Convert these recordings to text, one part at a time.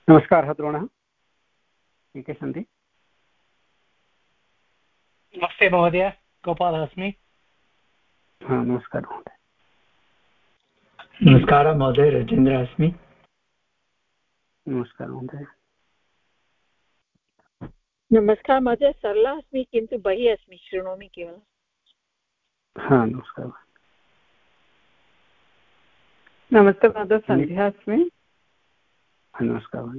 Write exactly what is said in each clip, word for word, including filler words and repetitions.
नमस्कारः द्रोणः, के सन्ति? नमस्ते महोदय, गोपालः अस्मि। हा, नमस्कारः महोदय। नमस्कारः महोदय, राजेन्द्रः अस्मि। नमस्कारः महोदय। नमस्कारः महोदय, सरला अस्मि, किन्तु बहिः अस्मि, शृणोमि केवलं। हा, नमस्कारः। नमस्ते महोदय, सन्ध्या अस्मि। नमस्कारः।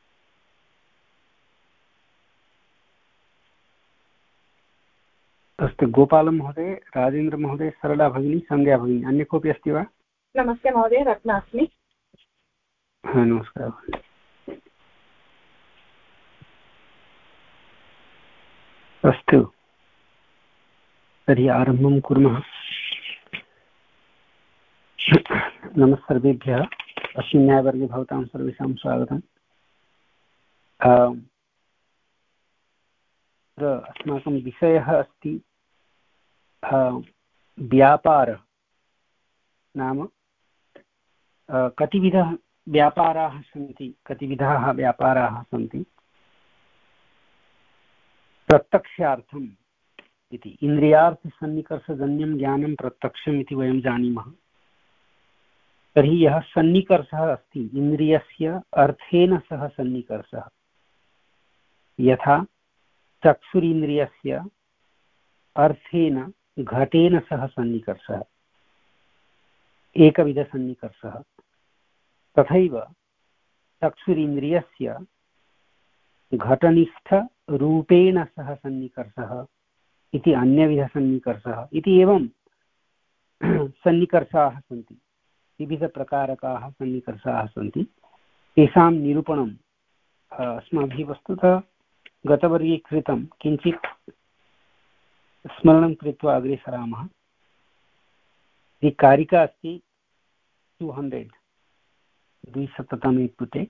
अस्तु, गोपालं महोदय, राजेन्द्रमहोदय, सरला भगिनी, सन्ध्या भगिनी, अन्य कोऽपि अस्ति वा? नमस्ते महोदय, रत्ना अस्मि। हा, नमस्कारः। अस्तु, तर्हि आरम्भं कुर्मः। नमः सर्वेभ्यः। अस्मिन् न्यायवर्गे भवतां सर्वेषां स्वागतम्। अस्माकं विषयः अस्ति व्यापारः। नाम कतिविधः व्यापाराः सन्ति, कतिविधाः व्यापाराः सन्ति। प्रत्यक्षार्थम् इति इन्द्रियार्थसन्निकर्षजन्यं ज्ञानं प्रत्यक्षम् इति वयं जानीमः। तर्हि यः सन्निकर्षः अस्ति इन्द्रियस्य अर्थेन सह सन्निकर्षः, यथा चक्षुरिन्द्रियस्य अर्थेन घटेन सह सन्निकर्षः, एकविधसन्निकर्षः। तथैव चक्षुरिन्द्रियस्य घटनिष्ठरूपेण सह सन्निकर्षः इति अन्यविधसन्निकर्षः इति एवं सन्निकर्षाः सन्ति। विविधप्रकारकाः सन्निकर्षाः सन्ति। तेषां निरूपणम् अस्माभिः वस्तुतः गतवर्गे कृतं। किञ्चित् स्मरणं कृत्वा अग्रे सरामः। कारिका अस्ति टु हण्ड्रेड् द्विशततमे पुटे।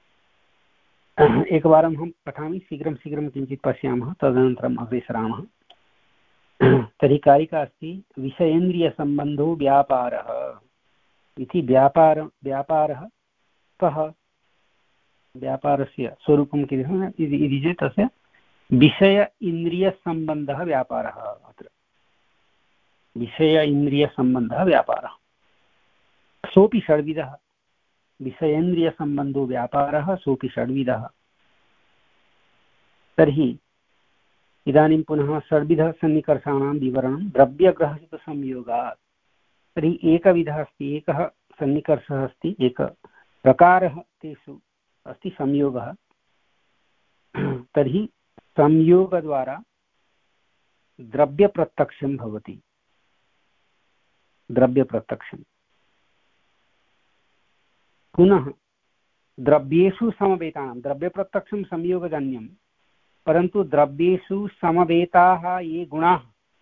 एकवारम् अहं पठामि, शीघ्रं शीघ्रं किञ्चित् पश्यामः, तदनन्तरम् अग्रे सरामः। तर्हि कारिका अस्ति विषयेन्द्रियसम्बन्धो व्यापारः इति। व्यापार व्यापारः कः? व्यापारस्य स्वरूपं किम् इति चेत् तस्य विषय इन्द्रियसम्बन्धः व्यापारः। अत्र विषय इन्द्रियसम्बन्धः व्यापारः। सोऽपि षड्विधः। विषयेन्द्रियसम्बन्धो व्यापारः, सोऽपि षड्विधः। तर्हि इदानीं पुनः षड्विधसन्निकर्षाणां विवरणं द्रव्यग्रहयुतसंयोगात्। तर्हि एकविधः अस्ति, एकः सन्निकर्षः अस्ति, एकः प्रकारः तेषु अस्ति संयोगः। तर्हि संयोगद्वारा द्रव्यप्रत्यक्षं भवति। द्रव्यप्रत्यक्षं पुनः द्रव्येषु समवेतानां, द्रव्यप्रत्यक्षं संयोगजन्यं, परन्तु द्रव्येषु समवेताः ये गुणाः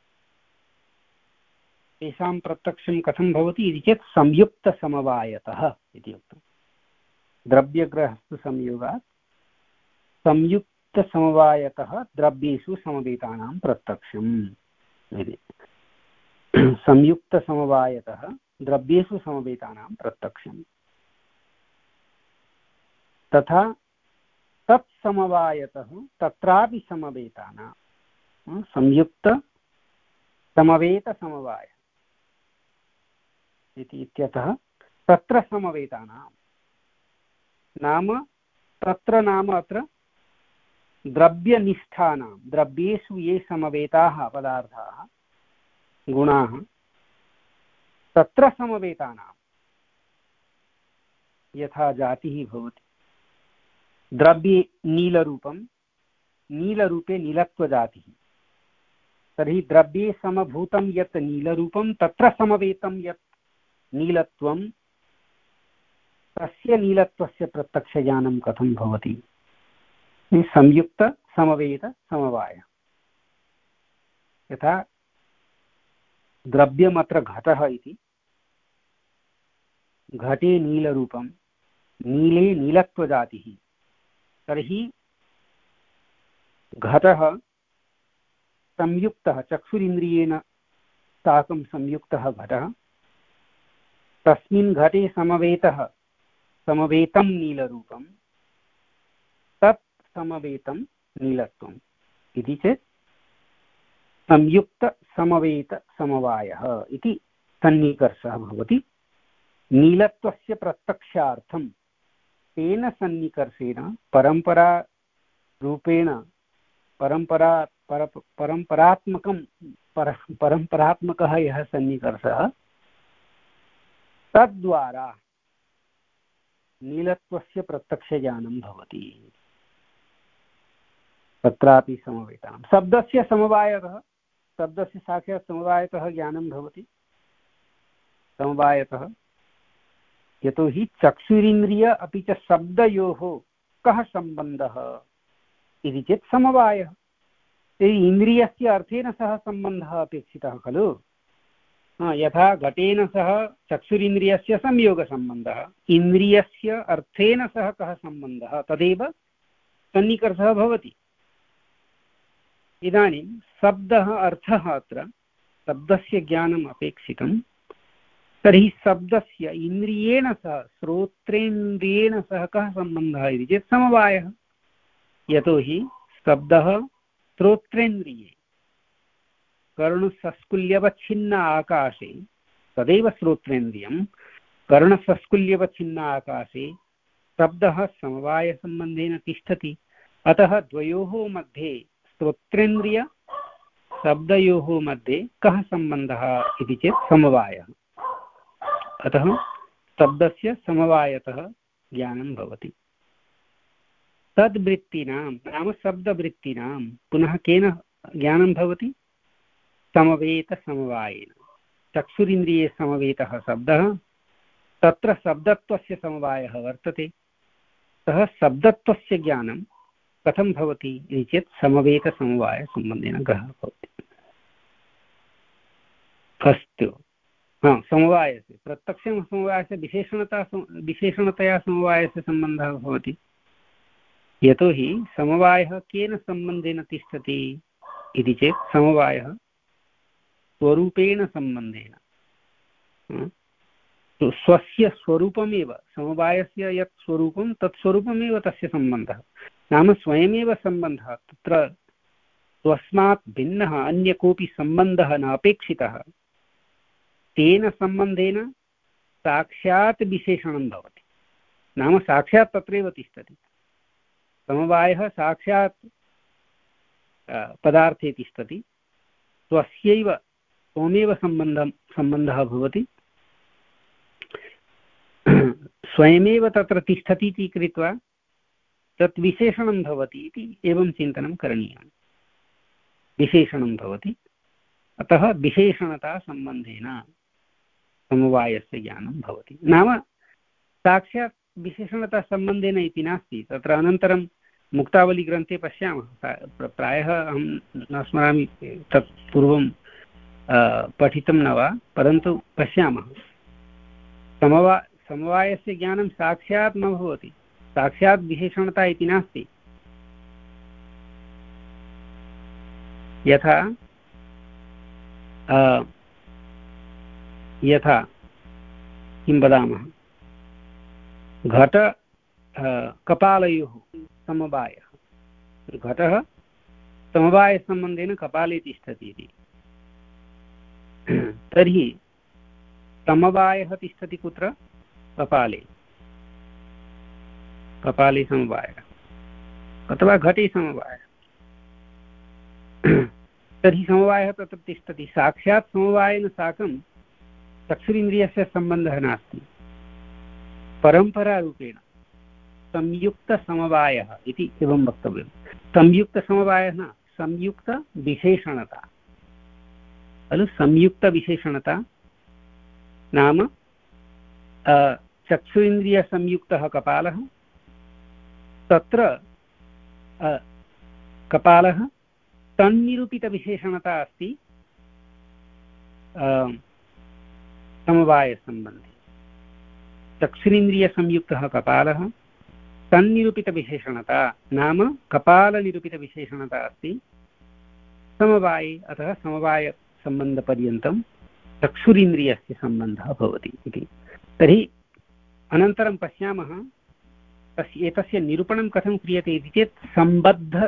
तेषां प्रत्यक्षं कथं भवति इति चेत् संयुक्तसमवायतः इति उक्तम्। द्रव्यग्रहस्तु संयोगात् संयुक्तसमवायतः द्रव्येषु समवेतानां प्रत्यक्षम् इति। संयुक्तसमवायतः द्रव्येषु समवेतानां प्रत्यक्षम्। तथा तत्समवायतः तत्रापि समवेतानां संयुक्त समवेतसमवाय इति इत्यतः तत्र समवेतानां नाम तत्र नाम अत्र द्रव्यनिष्ठानां, द्रव्येषु ये समवेताः पदार्थाः गुणाः तत्र समवेतानां यथा जातिः भवति। द्रव्ये नीलरूपं, नीलरूपे नीलत्वजातिः। तर्हि द्रव्ये समभूतं यत् नीलरूपं तत्र समवेतं यत् नीलत्वं, तस्य नीलत्वस्य प्रत्यक्षज्ञानं कथं भवति? संयुक्त समवेत समवाय। यथा द्रव्यमत्र घटः इति, घटे नीलरूपं, नीले नीलत्वजातिः। तर्हि घटः संयुक्तः, चक्षुरिन्द्रियेण साकं संयुक्तः घटः, तस्मिन् घटे समवेतः समवेतं नीलरूपं, समवेतं नीलत्वम् इति चेत् संयुक्तसमवेतसमवायः इति सन्निकर्षः भवति। नीलत्वस्य प्रत्यक्षार्थं तेन सन्निकर्षेण परम्परारूपेण परम्परा पर परम्परात्मकं पर परम्परात्मकः यः सन्निकर्षः तद्वारा नीलत्वस्य प्रत्यक्षज्ञानं भवति। तत्रापि समवेतानां शब्दस्य समवायतः शब्दस्य साक्षात् समवायतः ज्ञानं भवति। समवायतः यतोहि चक्षुरिन्द्रिय अपि च शब्दयोः कः सम्बन्धः इति चेत् समवायः। तर्हि इन्द्रियस्य अर्थेन सह सम्बन्धः अपेक्षितः खलु। यथा घटेन सह चक्षुरिन्द्रियस्य संयोगसम्बन्धः, इन्द्रियस्य अर्थेन सह कः सम्बन्धः तदेव सन्निकर्षः भवति। इदानीं शब्दः अर्थः अत्र शब्दस्य ज्ञानम् अपेक्षितं। तर्हि शब्दस्य इन्द्रियेण सह श्रोत्रेन्द्रियेण सह कः सम्बन्धः इति चेत् समवायः। यतोहि शब्दः श्रोत्रेन्द्रिये कर्णसस्कुल्यवच्छिन्न आकाशे तदेव श्रोत्रेन्द्रियं। कर्णसस्कुल्यवच्छिन्न आकाशे शब्दः समवायसम्बन्धेन तिष्ठति। अतः द्वयोः मध्ये श्रोत्रेन्द्रिय शब्दयोः मध्ये कः सम्बन्धः इति चेत् समवायः। अतः शब्दस्य समवायतः ज्ञानं भवति। तद्वृत्तीनां नाम शब्दवृत्तीनां पुनः केन ज्ञानं भवति? समवेतसमवायेन। चक्षुरिन्द्रिये समवेतः शब्दः, तत्र शब्दत्वस्य समवायः वर्तते। सः शब्दत्वस्य ज्ञानं कथं भवति इति चेत् समवेतसमवायसम्बन्धेन ग्रहः भवति। अस्तु, हा समवायस्य प्रत्यक्षं समवायस्य विशेषणता विशेषणतया समवायस्य सम्बन्धः भवति। यतोहि समवायः केन सम्बन्धेन तिष्ठति इति चेत् समवायः स्वरूपेण सम्बन्धेन। स्वस्य स्वरूपमेव समवायस्य यत् स्वरूपं तत् स्वरूपमेव तस्य सम्बन्धः। नाम स्वयमेव सम्बन्धः। तत्र स्वस्मात् भिन्नः अन्य कोऽपि सम्बन्धः न अपेक्षितः। तेन सम्बन्धेन साक्षात् विशेषणं भवति। नाम साक्षात् तत्रैव तिष्ठति। समवायः साक्षात् पदार्थे तिष्ठति। स्वस्यैव स्वमेव सम्बन्धं सम्बन्धः भवति। स्वयमेव तत्र तिष्ठति इति कृत्वा तत् विशेषणं भवति इति एवं चिन्तनं करणीयं। विशेषणं भवति। अतः विशेषणतासम्बन्धेन समवायस्य ज्ञानं भवति। नाम साक्षात् विशेषणतासम्बन्धेन इति नास्ति। तत्र अनन्तरं मुक्तावलीग्रन्थे पश्यामः। प्रायः अहं न स्मरामि तत् पूर्वं पठितं न वा, परन्तु पश्यामः। समवा समवायस्य ज्ञानं साक्षात् न भवति। साक्षात् विशेषणता इति नास्ति। यथा यथा किं वदामः, घट कपालयोः समवायः। घटः समवायसम्बन्धेन कपाले तिष्ठति इति। तर्हि समवायः तिष्ठति कुत्र? कपाले। कपाले समवायः अथवा घटे समवायः। तर्हि समवायः तत्र तिष्ठति। साक्षात् समवायेन साकं चक्षुरिन्द्रियस्य सम्बन्धः नास्ति। परम्परारूपेण संयुक्तसमवायः इति एवं वक्तव्यं। संयुक्तसमवायः न, संयुक्तविशेषणता खलु। संयुक्तविशेषणता नाम चक्षुरिन्द्रियसंयुक्तः कपालः, तत्र कपालः तन्निरूपितविशेषणता अस्ति समवायसम्बन्धे। चक्षुरिन्द्रियसंयुक्तः कपालः तन्निरूपितविशेषणता नाम कपालनिरूपितविशेषणता अस्ति समवाये। अतः समवायसम्बन्धपर्यन्तं चक्षुरिन्द्रियस्य सम्बन्धः भवति इति। तर्हि अनन्तरं पश्यामः तस्य एतस्य निरूपणं कथं क्रियते इति चेत् सम्बद्ध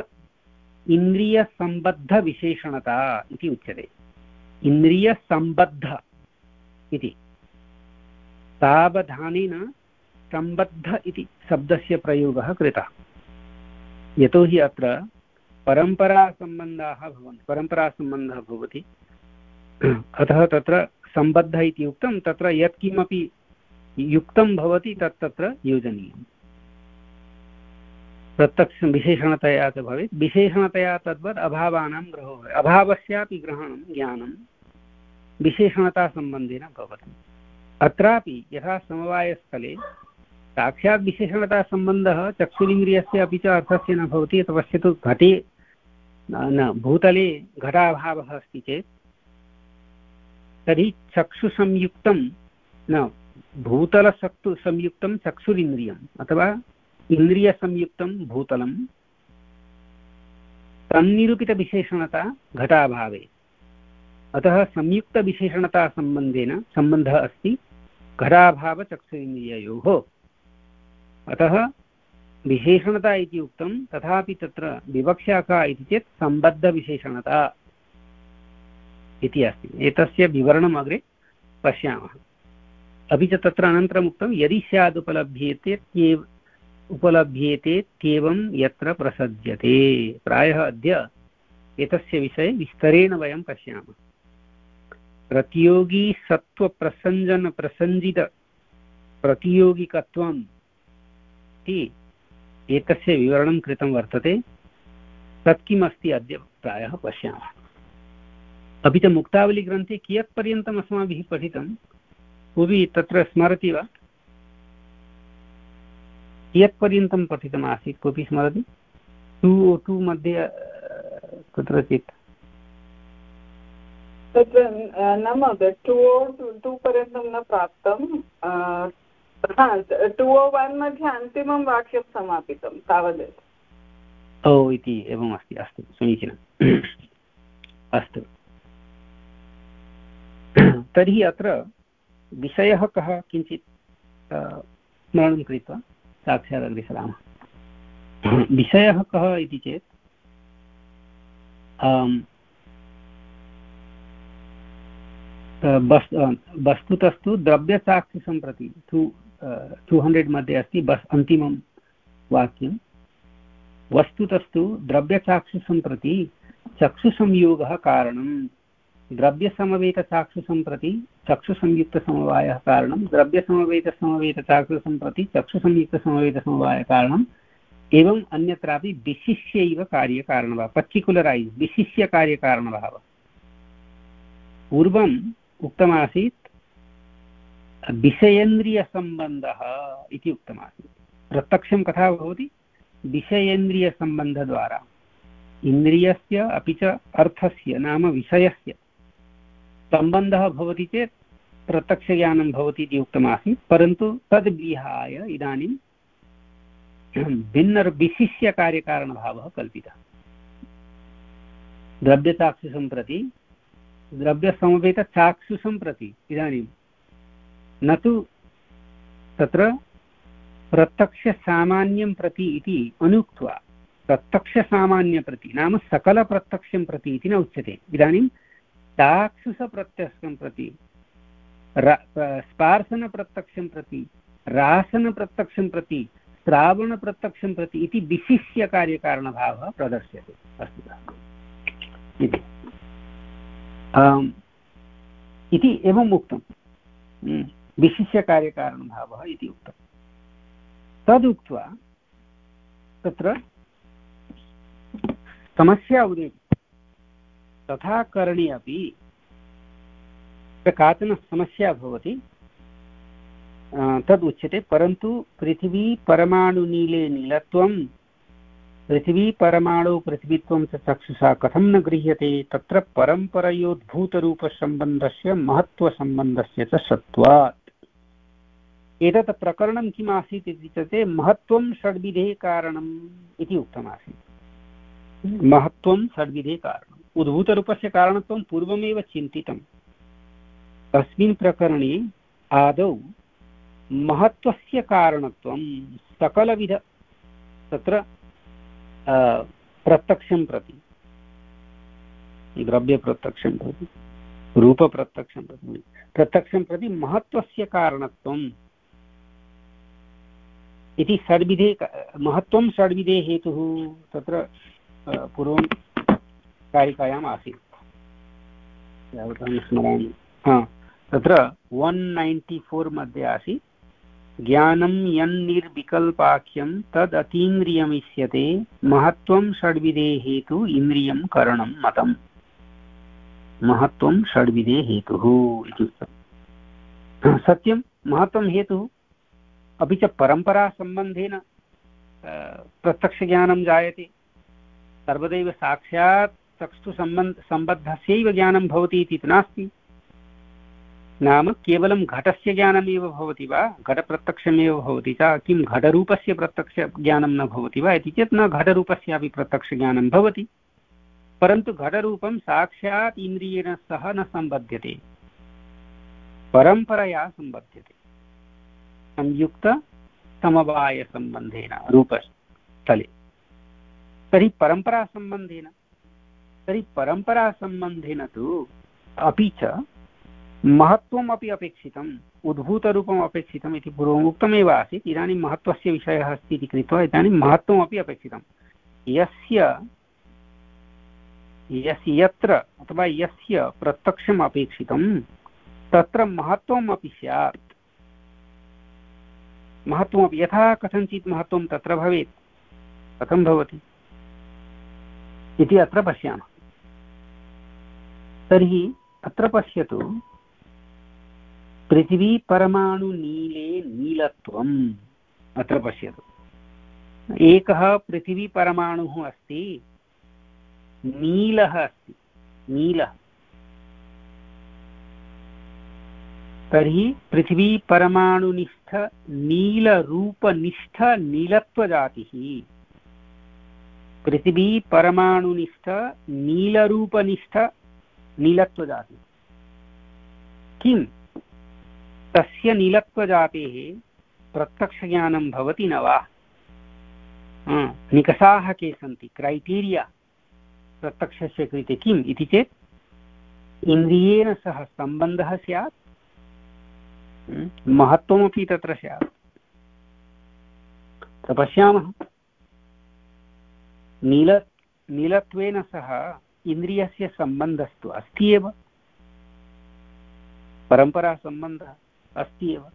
इन्द्रियसम्बद्धविशेषणता इति उच्यते। इन्द्रियसम्बद्ध इति सावधानेन सम्बद्ध इति शब्दस्य प्रयोगः कृतः। यतोहि अत्र परम्परासम्बन्धाः भवन्ति, परम्परासम्बन्धः भवति, अतः तत्र सम्बद्ध इति उक्तं। तत्र यत्किमपि युक्तं भवति तत् तत्र योजनीयम्। प्रत्यक्षं विशेषणतया च भवेत्, विशेषणतया तद्वत् अभावानां ग्रहो भवेत्। अभावस्यापि ग्रहणं ज्ञानं विशेषणतासम्बन्धेन भवति। अत्रापि यथा समवायस्थले साक्षात् विशेषणतासम्बन्धः चक्षुरिन्द्रियस्य अपि च अर्थस्य न भवति। पश्यतु, घटे न भूतले घटाभावः अस्ति चेत् तर्हि चक्षुसंयुक्तं न भूतलचक्षु संयुक्तं चक्षुरिन्द्रियम् अथवा इन्द्रियसंयुक्तं भूतलं तन्निरूपितविशेषणता घटाभावे। अतः संयुक्तविशेषणतासम्बन्धेन सम्बन्धः अस्ति घटाभावचक्षुरिन्द्रिययोः। अतः विशेषणता इति उक्तं, तथापि तत्र विवक्षा का इति चेत् सम्बद्धविशेषणता इति अस्ति। एतस्य विवरणम् अग्रे पश्यामः। अपि च तत्र अनन्तरम् उक्तं यदि स्यादुपलभ्येते त्येव उपलभ्येते त्येवं यत्र प्रसज्यते। प्रायः अद्य एतस्य विषये विस्तरेण वयं पश्यामः। प्रतियोगी सत्त्वप्रसञ्जन प्रसञ्जित प्रतियोगिकत्वम् इति एतस्य विवरणं कृतं वर्तते। तत् किम् अस्ति अद्य प्रायः पश्यामः। अपि च मुक्तावलीग्रन्थे कियत्पर्यन्तम् अस्माभिः पठितं, कोऽपि तत्र स्मरति वा? कियत्पर्यन्तं पठितमासीत्, कोऽपि स्मरति? टु ओ टु मध्ये कुत्रचित् तत्र न महोदय, टु ओ टु पर्यन्तं न प्राप्तं। टु ओ वन् मध्ये अन्तिमं वाक्यं समापितं तावदेव। ओ इति एवम् अस्ति। अस्तु, समीचीनम्। अस्तु, तर्हि अत्र विषयः कः किञ्चित् स्मरणं कृत्वा साक्षात् अग्रे सरामः। विषयः कः इति चेत् वस्तुतस्तु द्रव्यचाक्षुषं प्रति टु टु हण्ड्रेड् मध्ये अस्ति बस् अन्तिमं वाक्यं। वस्तुतस्तु द्रव्यचाक्षुषं प्रति चक्षुसंयोगः कारणं, द्रव्यसमवेतचाक्षुषं प्रति चक्षुसंयुक्तसमवायः कारणं, द्रव्यसमवेतसमवेतचाक्षुषं प्रति चक्षुसंयुक्तसमवेतसमवायः कारणम्, एवम् अन्यत्रापि विशिष्यैव कार्यकारणभावः, पर्टिक्युलरैस् विशिष्य कार्यकारणभावः। पूर्वम् उक्तमासीत् विषयेन्द्रियसम्बन्धः इति उक्तमासीत्। प्रत्यक्षं कथा भवति विषयेन्द्रियसम्बन्धद्वारा। इन्द्रियस्य अपि च अर्थस्य नाम विषयस्य सम्बन्धः भवति चेत् प्रत्यक्षज्ञानं भवति इति उक्तमासीत्। परन्तु तद् विहाय इदानीं भिन्नविशिष्यकार्यकारणभावः कल्पितः। द्रव्यचाक्षुषं प्रति द्रव्यसमवेतचाक्षुषं प्रति इदानीं न तु तत्र प्रत्यक्षसामान्यं प्रति इति अनुक्त्वा प्रत्यक्षसामान्यप्रति नाम सकलप्रत्यक्षं प्रति इति न उच्यते। इदानीं चाक्षुषप्रत्यक्षं प्रति, स्पार्शनप्रत्यक्षं प्रति, रासनप्रत्यक्षं प्रति, श्रावणप्रत्यक्षं प्रति इति विशिष्य कार्यकारणभावः प्रदर्श्यते वस्तुतः इति एवम् उक्तं। विशिष्य कार्यकारणभावः इति उक्तं। तदुक्त्वा तत्र समस्या उदेति। तथा करणे अपि काचन समस्या भवति, तद् उच्यते। परन्तु पृथिवी परमाणुनीले नीलत्वं, पृथिवी परमाणु पृथिवीत्वं च चक्षुषा कथं न गृह्यते, तत्र परम्परयोद्भूतरूपसम्बन्धस्य महत्त्वसम्बन्धस्य च सत्त्वात्। एतत् प्रकरणं किम् आसीत् इति चेत् महत्त्वं षड्विधे कारणम् इति उक्तमासीत्। महत्त्वं षड्विधे कारणम्, उद्भूतरूपस्य कारणत्वं पूर्वमेव चिन्तितं। तस्मिन् प्रकरणे आदौ महत्त्वस्य कारणत्वं सकलविध तत्र प्रत्यक्षं प्रति द्रव्यप्रत्यक्षं प्रति रूपप्रत्यक्षं प्रति प्रत्यक्षं प्रति महत्त्वस्य कारणत्वम् इति षड्विधे महत्त्वं षड्विधे हेतुः तत्र पूर्वं कारिकायाम् आसीत् यावत् स्मरामि। हा तत्र वन् नैन्टि फोर् मध्ये आसीत् ज्ञानं यन्निर्विकल्पाख्यं तद् अतीन्द्रियमिष्यते महत्त्वं षड्विधे हेतु इन्द्रियं करणं मतम् महत्त्वं षड्विधे हेतुः इत्युक्तम्। सत्यं महत्त्वं हेतुः अपि च परम्परासम्बन्धेन प्रत्यक्षज्ञानं जायते सर्वदैव साक्षात् चक्षुसम्बन्ध सम्बद्धस्यैव ज्ञानं भवति इति नास्ति। नाम केवलं घटस्य ज्ञानमेव भवति वा घटप्रत्यक्षमेव भवति च किं घटरूपस्य प्रत्यक्षज्ञानं न भवति वा इति चेत् न घटरूपस्यापि प्रत्यक्षज्ञानं भवति परन्तु घटरूपं साक्षात् इन्द्रियेण सह न सम्बध्यते परम्परया सम्बध्यते संयुक्त समवायसम्बन्धेन रूपस्थले। तर्हि परम्परासम्बन्धेन तर्हि परम्परासम्बन्धेन तु अपि च महत्त्वम् अपि अपेक्षितम् उद्भूतरूपम् अपेक्षितम् इति पूर्वम् उक्तमेव आसीत्। इदानीं महत्त्वस्य विषयः अस्ति इति कृत्वा इदानीं महत्त्वमपि अपेक्षितं यस्य यस्य यत्र अथवा यस्य प्रत्यक्षम् अपेक्षितं तत्र महत्त्वम् अपि स्यात्। महत्त्वमपि यथा कथञ्चित् महत्त्वं तत्र भवेत् कथं भवति इति अत्र पश्यामः। तर्हि अत्र पश्यतु पृथिवी परमाणु नीले नीलत्वम् अत्र पश्यतु एकः पृथिवी परमाणुः अस्ति नीलः अस्ति नीलः तर्हि पृथिवी परमाणुनिष्ठ नीलरूपनिष्ठ नीलत्वजातिः पृथिवी परमाणुनिष्ठ नीलरूपनिष्ठ नीलत्वजातिः किं तस्य नीलत्वजातेः प्रत्यक्षज्ञानं भवति न वा निकषाः के सन्ति क्राइटेरिया प्रत्यक्षस्य कृते किम् इति चेत् इन्द्रियेण सह सम्बन्धः स्यात् महत्त्वमपि तत्र स्यात्। पश्यामः नील नीलत्वेन सह इन्द्रियस्य सम्बन्धस्तु अस्ति एव परम्परासम्बन्धः अस्ति एव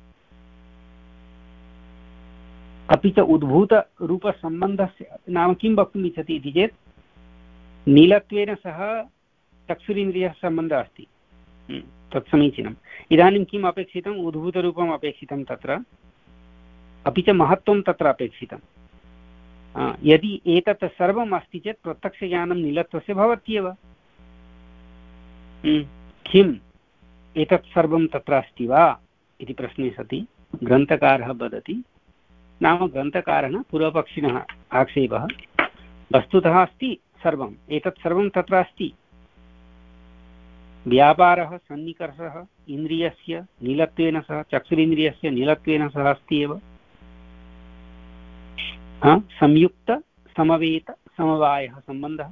अपि च उद्भूतरूपसम्बन्धस्य नाम किं वक्तुम् इच्छति इति चेत् नीलत्वेन सह चक्षुरिन्द्रियः सम्बन्धः अस्ति तत् समीचीनम्। इदानीं किम् अपेक्षितम् उद्भूतरूपम् अपेक्षितं तत्र अपि च महत्त्वं तत्र अपेक्षितं। यदि एतत् सर्वम् अस्ति चेत् प्रत्यक्षज्ञानं नीलत्वस्य भवत्येव। किम् एतत् सर्वं तत्र अस्ति वा इति प्रश्ने सति ग्रन्थकारः वदति नाम ग्रन्थकारः पूर्वपक्षिणः आक्षेपः वस्तुतः अस्ति सर्वम् एतत् सर्वं तत्र अस्ति व्यापारः सन्निकर्षः इन्द्रियस्य नीलत्वेन सह चक्षुरिन्द्रियस्य नीलत्वेन सह अस्ति एव संयुक्त समवेत समवायः सम्बन्धः।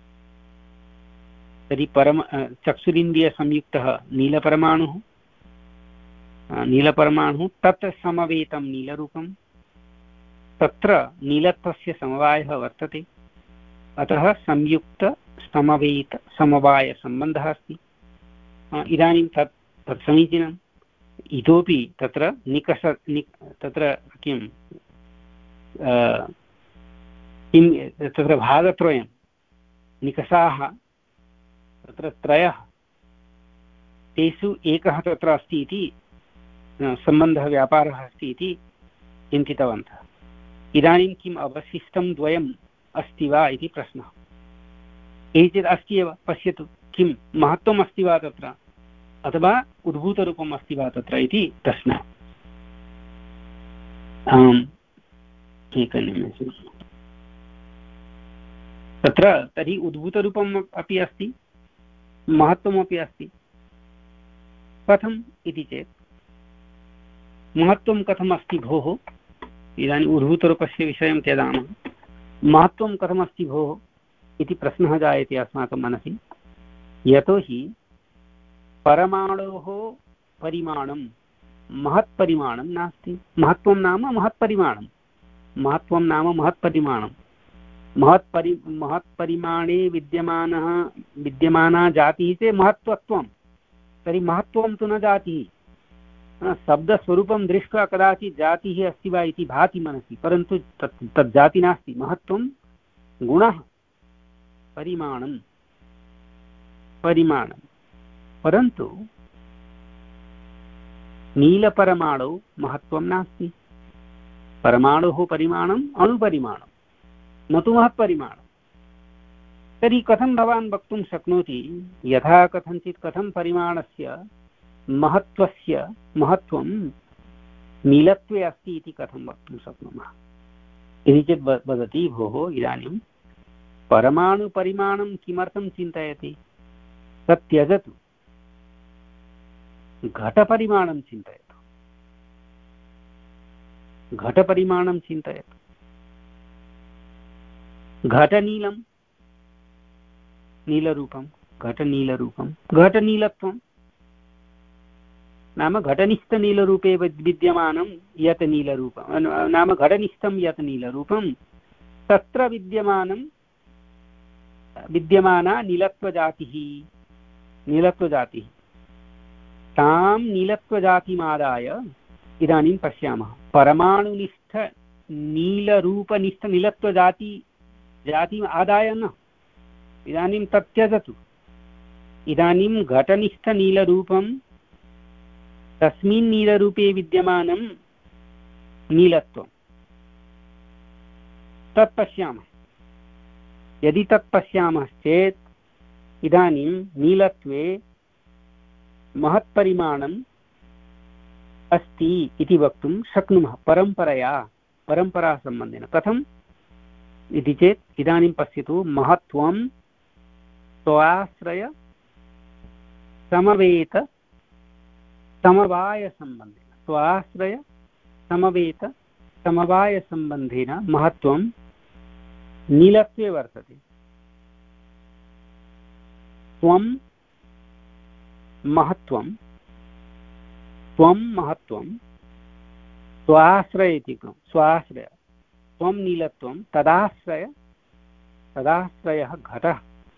तर्हि परम चक्षुरिन्द्रियसंयुक्तः नीलपरमाणुः नीलपरमाणुः तत् समवेतं नीलरूपं तत्र नीलत्वस्य समवायः वर्तते अतः संयुक्त समवेत समवायसम्बन्धः अस्ति। इदानीं तत् तत् समीचीनम् इतोपि तत्र निकष नि तत्र किं किं तत्र भागत्रयं निकषाः तत्र त्रयः तेषु एकः तत्र अस्ति इति सम्बन्धः व्यापारः अस्ति इति चिन्तितवन्तः। इदानीं किम् अवशिष्टं द्वयम् अस्ति वा इति प्रश्नः। एतत् चेत् अस्ति एव पश्यतु किं महत्त्वम् अस्ति वा तत्र अथवा उद्भूतरूपम् अस्ति वा तत्र इति प्रश्नः। आम् एकनिमेषं तत्र तर्हि उद्भूतरूपम् अपि अस्ति महत्त्वमपि अस्ति कथम् इति चेत् महत्त्वं कथम् अस्ति भोः इदानीम् उद्भूतरूपस्य विषयं त्यजामः। महत्त्वं कथमस्ति भोः इति प्रश्नः जायते अस्माकं मनसि। यतोहि परमाणोः परिमाणं महत्परिमाणं नास्ति। महत्त्वं नाम महत्परिमाणं, महत्त्वं नाम महत्परिमाणं। महत्परि महत्परिमाणे विद्यमानः विद्यमाना जातिः चेत् महत्त्वत्वं। तर्हि महत्त्वं तु न जातिः। शब्दस्वरूपं दृष्ट्वा कदाचित् जातिः अस्ति वा इति भाति मनसि, परन्तु तत् तत् जाति नास्ति। महत्त्वं गुणः, परिमाणं परिमाणं। परन्तु नीलपरमाणौ महत्त्वं नास्ति। परमाणोः परिमाणम् अणुपरिमाणं, न तु महत्परिमाणं। तर्हि कथं भवान् वक्तुं शक्नोति यथा कथञ्चित् कथं परिमाणस्य महत्त्वस्य महत्त्वं नीलत्वे अस्ति इति कथं वक्तुं शक्नुमः इति चेत् वदति भोः इदानीं परमाणुपरिमाणं किमर्थं चिन्तयति? तत् त्यजतु, घटपरिमाणं चिन्तयतु, घटपरिमाणं चिन्तयतु। घटनीलं, नीलरूपं, घटनीलरूपं, घटनीलत्वं नाम घटनिष्ठनीलरूपे विद्यमानं यत् नीलरूपं नाम घटनिष्ठं यत् नीलरूपं तत्र विद्यमानं विद्यमाना नीलत्वजातिः नीलत्वजातिः तां नीलत्वजातिमादाय इदानीं पश्यामः। परमाणुनिष्ठ नीलरूपनिष्ठ नीलत्वजाति जातिम् आदाय न, इदानीं तत् त्यजतु। इदानीं घटनिष्ठनीलरूपं तस्मिन् नीलरूपे विद्यमानं नीलत्वं तत् पश्यामः। यदि तत् पश्यामश्चेत् इदानीं नीलत्वे महत्परिमाणम् अस्ति इति वक्तुं शक्नुमः परम्परया परम्परासम्बन्धेन। कथम् इति चेत् इदानीं पश्यतु, महत्त्वं स्वाश्रय समवेत समवायसम्बन्धेन स्वाश्रय समवेत समवायसम्बन्धेन महत्त्वं नीलत्वे वर्तते। त्वं महत्त्वं त्वं महत्त्वं स्वाश्रय इति स्वाश्रय त्वं नीलत्वं तदाश्रय तदाश्रयः घटः।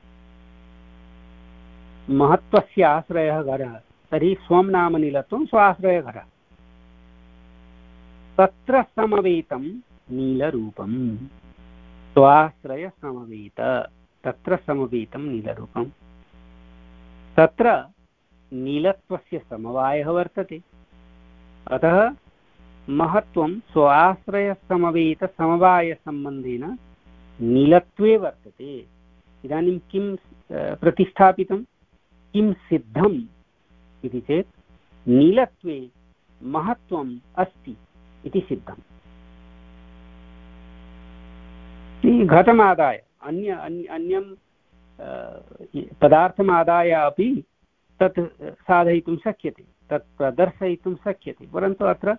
महत्त्वस्य आश्रयः घटः, तर्हि स्वं नाम नीलत्वं स्वाश्रय घटः। तत्र समवेतं नीलरूपं स्वाश्रय समवेत तत्र समवेतं नीलरूपं। तत्र नीलत्वस्य समवायः वर्तते। अतः महत्त्वं स्वाश्रय समवेत समवायसम्बन्धेन नीलत्वे वर्तते। इदानीं किं प्रतिष्ठापितं, किं सिद्धम् इति चेत् नीलत्वे महत्त्वम् अस्ति इति सिद्धम्। घटमादाय अन्य अन्यं पदार्थमादाय अपि तत् साधयितुं शक्यते, तत् प्रदर्शयितुं शक्यते, परन्तु अत्र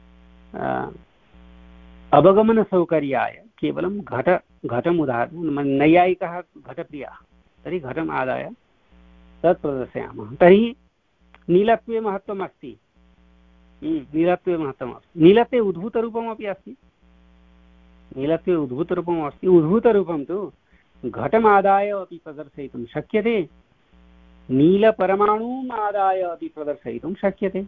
अवगमनसौकर्याय केवलं घट घटम् उदाहरणं। नैयायिकः घटप्रियाः, तर्हि घटम् आदाय तत् प्रदर्शयामः। तर्हि नीलत्वे महत्त्वम् अस्ति, नीलत्वे महत्त्वम् अस्ति। नीलत्वे उद्भूतरूपमपि अस्ति, नीलत्वे उद्भूतरूपम् अस्ति। उद्भूतरूपं तु घटमादाय अपि प्रदर्शयितुं शक्यते, नीलपरमाणुम् आदाय अपि प्रदर्शयितुं शक्यते।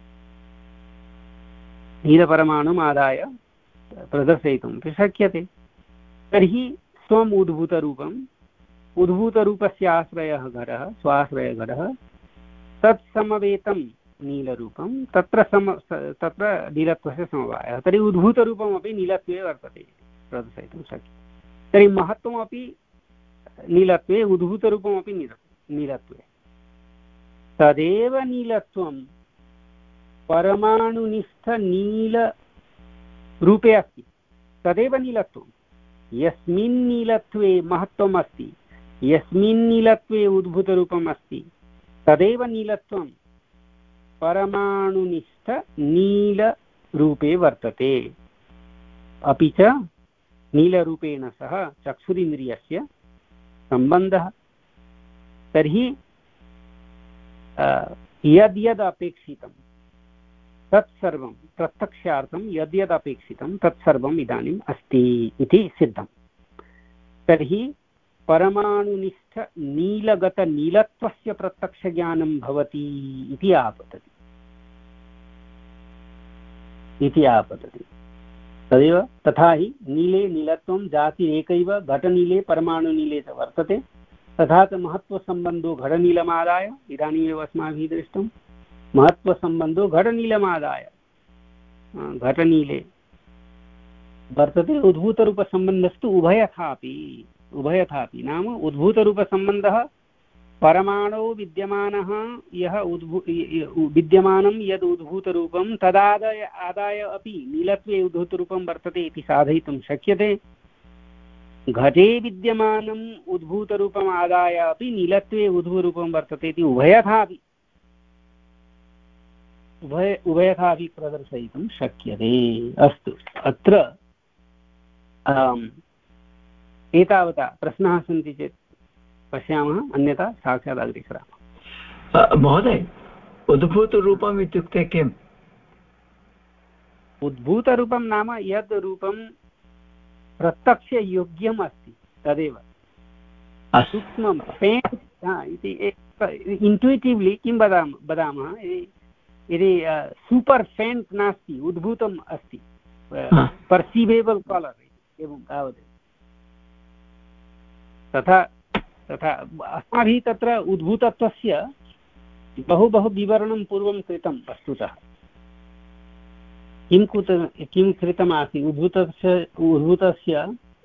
नीलपरमाणुम् आदाय प्रदर्शयितुम् अपि शक्यते। तर्हि स्वम् उद्भूतरूपम्, उद्भूतरूपस्य आश्रयः घटः, स्वाश्रयघटः, तत्समवेतं नीलरूपं, तत्र सम तत्र नीलत्वस्य समवायः। तर्हि उद्भूतरूपमपि नीलत्वे वर्तते, प्रदर्शयितुं शक्यते। तर्हि महत्त्वमपि नीलत्वे, उद्भूतरूपमपि नील नीलत्वे। तदेव नीलत्वं परमाणुनिष्ठ नीलरूपे अस्ति। तदेव नीलत्वं, यस्मिन् नीलत्वे महत्त्वम् अस्ति, यस्मिन् नीलत्वे उद्भूतरूपम् अस्ति, तदेव नीलत्वं परमाणुनिष्ठ नीलरूपे वर्तते। अपि च नीलरूपेण सह चक्षुरिन्द्रियस्य सम्बन्धः। तर्हि यद्यद् अपेक्षितं तत्सर्वं प्रत्यक्षार्थं यद्यद् अपेक्षितं तत्सर्वम् इदानीम् अस्ति इति सिद्धम्। तर्हि परमाणुनिष्ठ नीलगतनीलत्वस्य प्रत्यक्षज्ञानं भवति इति आपतति इति आपतति तदेव। तथा हि नीले नीलत्वं जातिरेकैव घटनीले परमाणुनीले च वर्तते। तथा च महत्त्वसम्बन्धो घटनीलमादाय इदानीमेव अस्माभिः दृष्टं महत्त्वसम्बन्धो घटनीलमादाय घटनीले वर्तते। उद्भूतरूपसम्बन्धस्तु उभयथापि उभयथापि नाम उद्भूतरूपसम्बन्धः परमाणौ विद्यमानः यः उद्भू विद्यमानं यद् उद्भूतरूपं तदादाय आदाय अपि नीलत्वे उद्भूतरूपं वर्तते इति साधयितुं शक्यते। घटे विद्यमानम् उद्भूतरूपम् आदाय अपि नीलत्वे उद्भूतरूपं वर्तते इति उभयथापि उभय उभयथापि प्रदर्शयितुं शक्यते। अस्तु, अत्र एतावता प्रश्नाः सन्ति चेत् पश्यामः, अन्यथा साक्षात् अग्रे सरामः। महोदय, उद्भूतरूपम् इत्युक्ते किम्? उद्भूतरूपं नाम यद् रूपं प्रत्यक्षयोग्यम् अस्ति तदेव। सूक्ष्मं फेण्ट् इति इन्ट्युटिव्लि किं वदामः वदामः यदि सूपर् फेण्ट् नास्ति, उद्भूतम् अस्ति, पर्सीवेबल् कलर् एवं तावदेव। तथा तथा अस्माभिः तत्र उद्भूतत्वस्य बहु बहु विवरणं पूर्वं कृतं वस्तुतः। किं कृत किं कृतमासीत् उद्भूतस्य उद्भूतस्य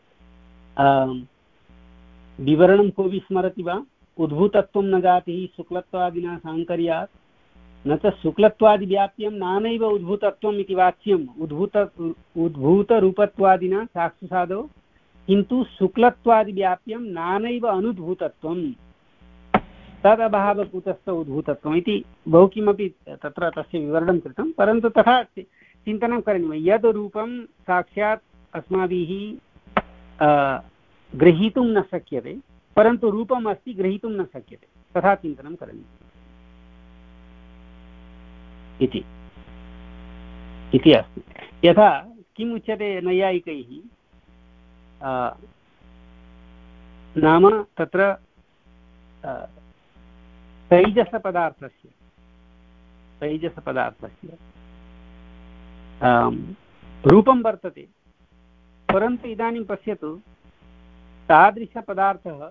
विवरणं कोऽपि स्मरति वा? उद्भूतत्वं न जातिः शुक्लत्वादिना साङ्कर्यात् न च शुक्लत्वादिव्याप्यं नानैव उद्भूतत्वम् इति वाच्यम् उद्भूत उद्भूतरूपत्वादिना साक्षुसादौ किन्तु शुक्लत्वादिव्याप्यं नानैव अनुद्भूतत्वं तदभावभूतस्थ उद्भूतत्वम् इति बहु किमपि तत्र तस्य विवरणं कृतं। परन्तु तथा चिन्तनं करणीयं यद् रूपं साक्षात् अस्माभिः ग्रहीतुं न शक्यते, परन्तु रूपम् अस्ति ग्रहीतुं न शक्यते, तथा चिन्तनं करणीयम् इति इति अस्ति। यथा किम् उच्यते नैयायिकैः, नाम तत्र तैजसपदार्थस्य तैजसपदार्थस्य रूपं वर्तते, परन्तु इदानीं पश्यतु तादृशपदार्थः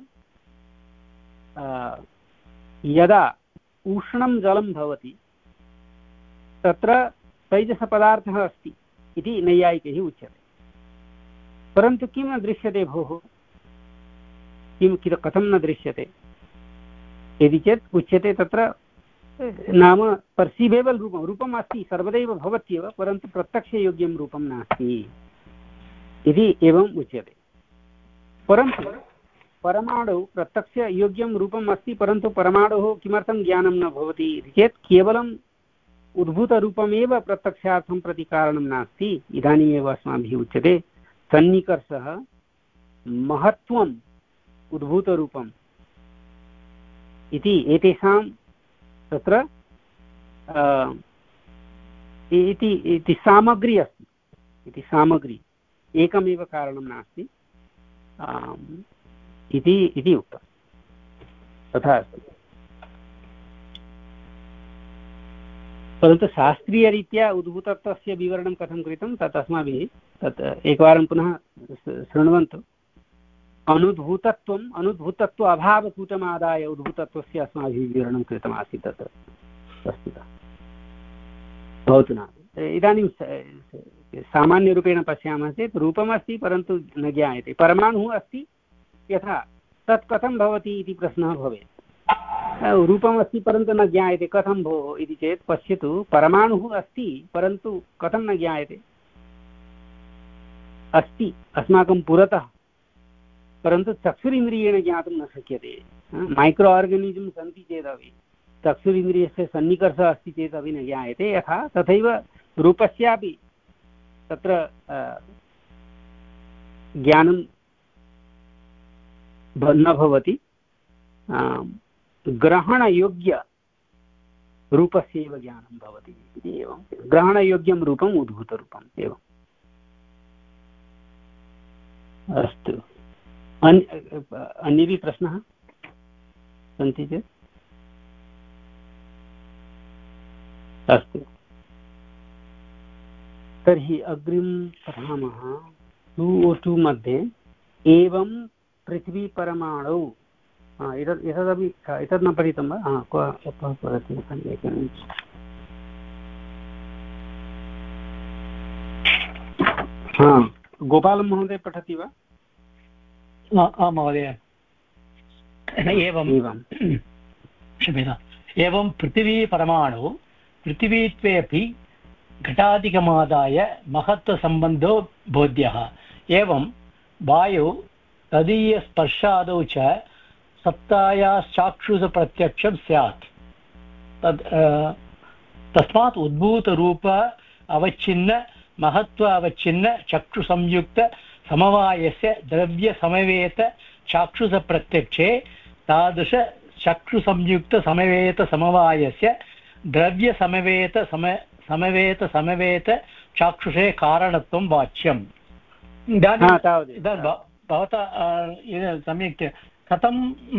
यदा उष्णं जलं भवति तत्र तैजसपदार्थः अस्ति इति नैयायिकैः उच्यते। परन्तु किं न दृश्यते भोः, किं कथं न दृश्यते यदि चेत् उच्यते तत्र नाम पर्सीवेबल् रूपं रूपम् अस्ति सर्वदैव भवत्येव, परन्तु प्रत्यक्षयोग्यं रूपं नास्ति इति एवम् उच्यते। परन्तु परमाणु प्रत्यक्षयोग्यं रूपम् अस्ति, परन्तु परमाणोः किमर्थं ज्ञानं न भवति इति चेत् केवलम् उद्भूतरूपमेव प्रत्यक्षार्थं प्रति कारणं नास्ति। इदानीमेव अस्माभिः उच्यते सन्निकर्षः महत्त्वम् उद्भूतरूपम् इति एतेषां तत्र इति इति सामग्री अस्ति इति सामग्री एकमेव कारणं नास्ति इति इति उक्तं। तथा अस्ति। परन्तु शास्त्रीयरीत्या उद्भूतत्वस्य विवरणं कथं कृतं तत् अस्माभिः तत् एकवारं पुनः शृण्वन्तु। अनुद्भूतत्वम् अनुद्भूतत्व अभावकूटमादाय उद्भूतत्वस्य अस्माभिः विवरणं कृतमासीत् तत् वस्तुतः भवतु न। इदानीं सामान्यरूपेण पश्यामः चेत् रूपमस्ति परन्तु न ज्ञायते, परमाणुः अस्ति यथा तत् कथं भवति इति प्रश्नः भवेत्। रूपमस्ति परन्तु न ज्ञायते कथं भोः इति चेत् पश्यतु परमाणुः अस्ति परन्तु कथं न ज्ञायते, अस्ति अस्माकं पुरतः परन्तु चक्षुरिन्द्रियेण ज्ञातुं न शक्यते। मैक्रो आर्गनिजम् सन्ति चेदपि चक्षुरिन्द्रियस्य सन्निकर्षः अस्ति चेदपि न ज्ञायते। यथा तथैव रूपस्यापि तत्र ज्ञानं न भवति, ग्रहणयोग्यरूपस्य एव ज्ञानं भवति इति। एवं ग्रहणयोग्यं रूपम् उद्भूतरूपम् एवम्। अस्तु, अन्येपि प्रश्नाः सन्ति चेत्? अस्तु, तर्हि अग्रिमं पठामः। टु ओ टु मध्ये एवं पृथ्वीपरमाणौ, एतद् एतदपि एतद् न पठितं वा? हा, क्व पठति? एकं हा, गोपालं महोदय पठति वा? आं महोदय। एवं क्षम्यताम्। एवं पृथिवीपरमाणु पृथिवीत्वे अपि घटादिकमादाय महत्त्वसम्बन्धो बोध्यः। एवं वायु तदीयस्पर्शादौ च सत्तायाश्चाक्षुषप्रत्यक्षं स्यात्। तद् तस्मात् उद्भूतरूप अवच्छिन्न महत्व अवच्छिन्न चक्षुसंयुक्त समवायस्य द्रव्यसमवेत चाक्षुषप्रत्यक्षे तादृश चक्षुसंयुक्तसमवेतसमवायस्य द्रव्यसमवेतसम समवेतसमवेत चाक्षुषे कारणत्वं वाच्यम्। इदानीं भवता सम्यक् कथं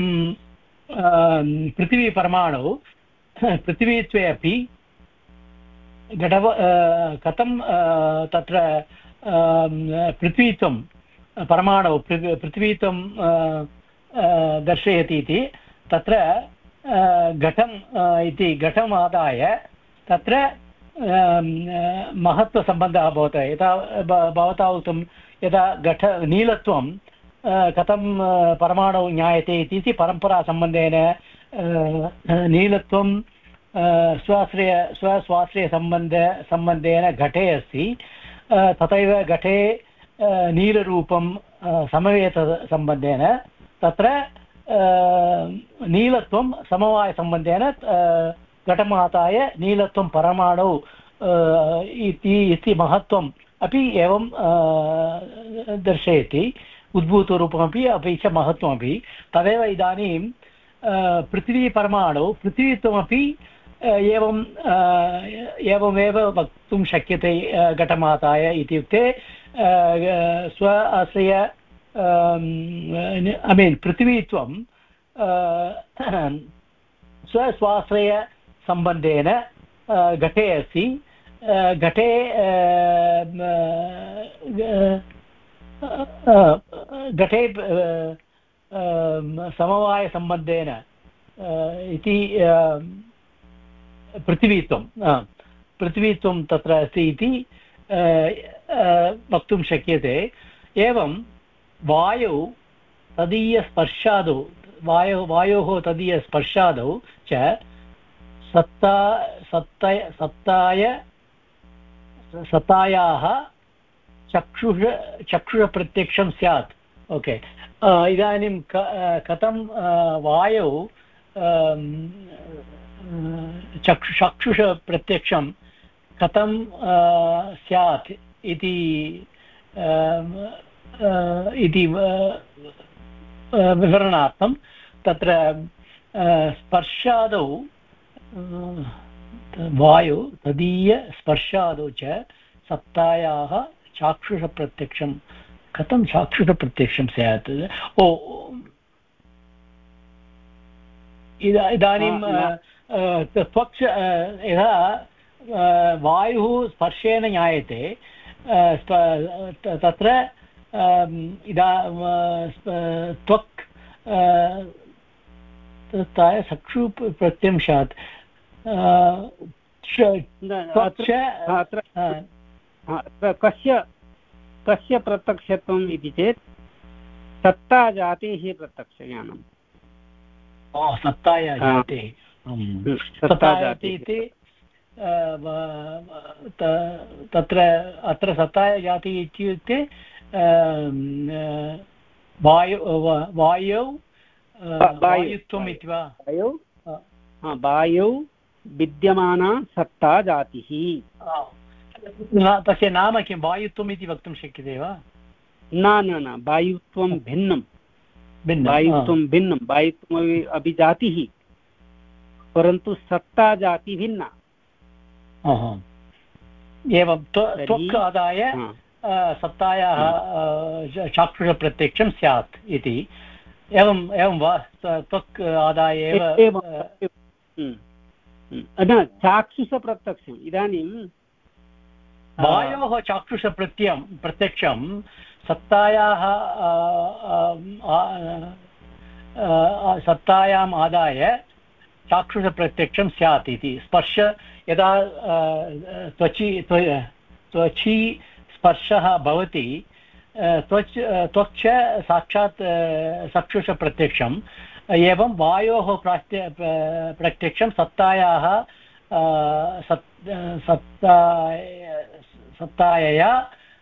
पृथिवीपरमाणु पृथिवीत्वे अपि घटव कथं तत्र पृथ्वीत्वं परमाणु पृथ्वीत्वं दर्शयति इति तत्र घटम् इति घटम् आदाय तत्र महत्त्वसम्बन्धः भवति। यथा भवता उक्तं यदा घट नीलत्वं कथं परमाणु ज्ञायते इति परम्परासम्बन्धेन नीलत्वं स्वाश्रय स्वस्वाश्रयसम्बन्ध सम्बन्धेन घटे अस्ति। तथैव घटे नीलरूपं समवेतसम्बन्धेन तत्र नीलत्वं समवायसम्बन्धेन घटमादाय नीलत्वं परमाणु इति इति महत्त्वम् अपि एवं दर्शयति। उद्भूतरूपमपि अपि च महत्त्वमपि तदेव इदानीं पृथ्वीपरमाणु पृथ्वीत्वमपि एवं एवमेव वक्तुं शक्यते घटमादाय इत्युक्ते स्व आश्रय ऐ मीन् पृथ्वीत्वं स्वस्वाश्रयसम्बन्धेन घटे अस्ति। घटे घटे समवायसम्बन्धेन इति पृथ्वीत्वं पृथ्वीत्वं तत्र अस्ति इति वक्तुं शक्यते। एवं वायौ तदीयस्पर्शादौ वायु वायोः तदीयस्पर्शादौ च सत्ता सत्तय सत्ताय सत्तायाः चक्षुष चक्षुषप्रत्यक्षं स्यात्। ओके, इदानीं कथं वायौ चक्षु चक्षुषप्रत्यक्षं कथं स्यात् इति इति विवरणार्थं तत्र स्पर्शादौ वायु तदीयस्पर्शादौ च सत्तायाः चाक्षुषप्रत्यक्षं कथं चाक्षुषप्रत्यक्षं स्यात्? ओ इदानीं त्वक् यदा वायुः स्पर्शेन ज्ञायते तत्र इदा त्वक् चक्षुप्रत्यंशात् कस्य कस्य प्रत्यक्षत्वम् इति चेत् सत्ता जातेः प्रत्यक्षज्ञानम्। सत्ताया जातेः सत्ता जाति इति तत्र अत्र सत्ताया जाति इत्युक्ते वायु वायौ वायुत्वम् इति वा? वायौ वायौ विद्यमाना सत्ता जातिः। तस्य नाम किं? वायुत्वम् इति वक्तुं शक्यते वा? न न न वायुत्वं भिन्नं भिन्नं वायुत्वं भिन्नं वायुत्वमपि अपि जातिः परन्तु सत्ता जाति भिन्ना। एवं त्वक् आदाय सत्तायाः चाक्षुषप्रत्यक्षं स्यात् इति। एवं एवं वा? त्वक् आदाय एव न चाक्षुषप्रत्यक्षम् इदानीं वायोः चाक्षुषप्रत्ययं प्रत्यक्षं सत्तायाः सत्तायाम् आदाय चाक्षुषप्रत्यक्षं स्यात् इति। स्पर्श यदा त्वचि त्वचि स्पर्शः भवति त्वच् त्वक् साक्षात् चक्षुषप्रत्यक्षम् एवं वायोः प्रात्य प्रत्यक्षं सत्तायाः सत्ता सत्तायया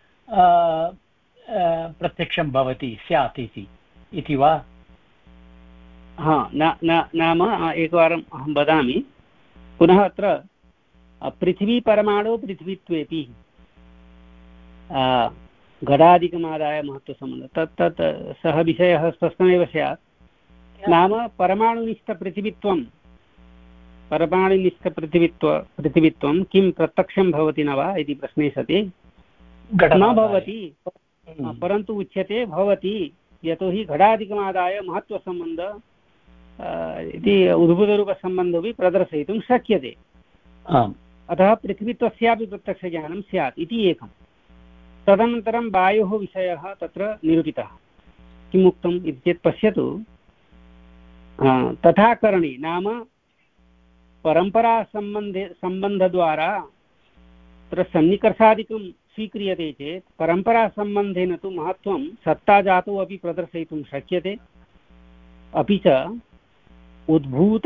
प्रत्यक्षं भवति स्यात् इति इति वा? हा न नाम एकवारम् अहं वदामि पुनः। अत्र पृथिवीपरमाणु पृथिवीत्वेपि घटादिकमादाय महत्त्वसम्बन्धः तत् तत् सः विषयः स्पष्टमेव स्यात्। नाम परमाणुनिष्ठपृथिवीत्वं परमाणुनिष्ठपृथिवीत्व पृथिवीत्वं किं प्रत्यक्षं भवति न वा इति प्रश्ने सति न भवति, परन्तु उच्यते भवति यतोहि घटादिकमादाय महत्त्वसम्बन्ध इति उद्भूतरूपसम्बन्धोऽपि प्रदर्शयितुं शक्यते। अतः पृथ्वीत्वस्यापि प्रत्यक्षज्ञानं स्यात् इति एकं। तदनन्तरं वायोः विषयः तत्र निरूपितः। किम् उक्तम् इति चेत् पश्यतु, तथा करणे नाम परम्परासम्बन्धे सम्बन्धद्वारा तत्र सन्निकर्षादिकं स्वीक्रियते चेत् परम्परासम्बन्धेन तु महत्त्वं सत्ताजातौ अपि प्रदर्शयितुं शक्यते, अपि च उद्भूत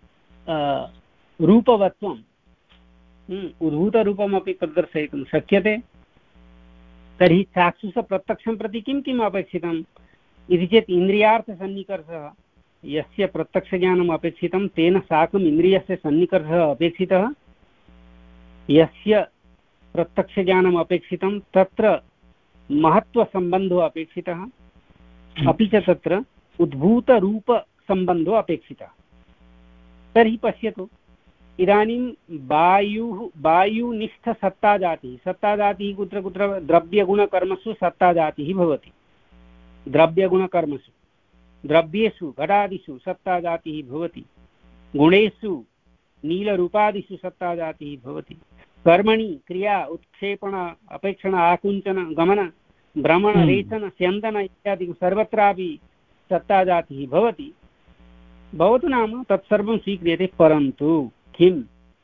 रूपवत्वं उद्भूतरूपमपि प्रदर्शयितुं शक्यते। तर्हि चाक्षुषप्रत्यक्षं प्रति किं किम् अपेक्षितम् इति चेत् इन्द्रियार्थसन्निकर्षः यस्य प्रत्यक्षज्ञानम् अपेक्षितं तेन साकम् इन्द्रियस्य सन्निकर्षः अपेक्षितः। यस्य प्रत्यक्षज्ञानम् अपेक्षितं तत्र महत्त्वसम्बन्धो अपेक्षितः, अपि च तत्र उद्भूतरूपसम्बन्धो अपेक्षितः। तर्हि पश्यतु, इदानीं वायुः वायुनिष्ठसत्ताजातिः सत्ताजातिः कुत्र कुत्र द्रव्यगुणकर्मसु सत्ताजातिः भवति। द्रव्यगुणकर्मसु द्रव्येषु घटादिषु सत्ताजातिः भवति। गुणेषु नीलरूपादिषु सत्ताजातिः भवति। कर्मणि क्रिया उत्क्षेपण अपेक्षण आकुञ्चन गमन भ्रमण रेचन स्यन्दन इत्यादि सर्वत्रापि सत्ताजातिः भवति। भवतु नाम तत्सर्वं स्वीक्रियते, परन्तु किं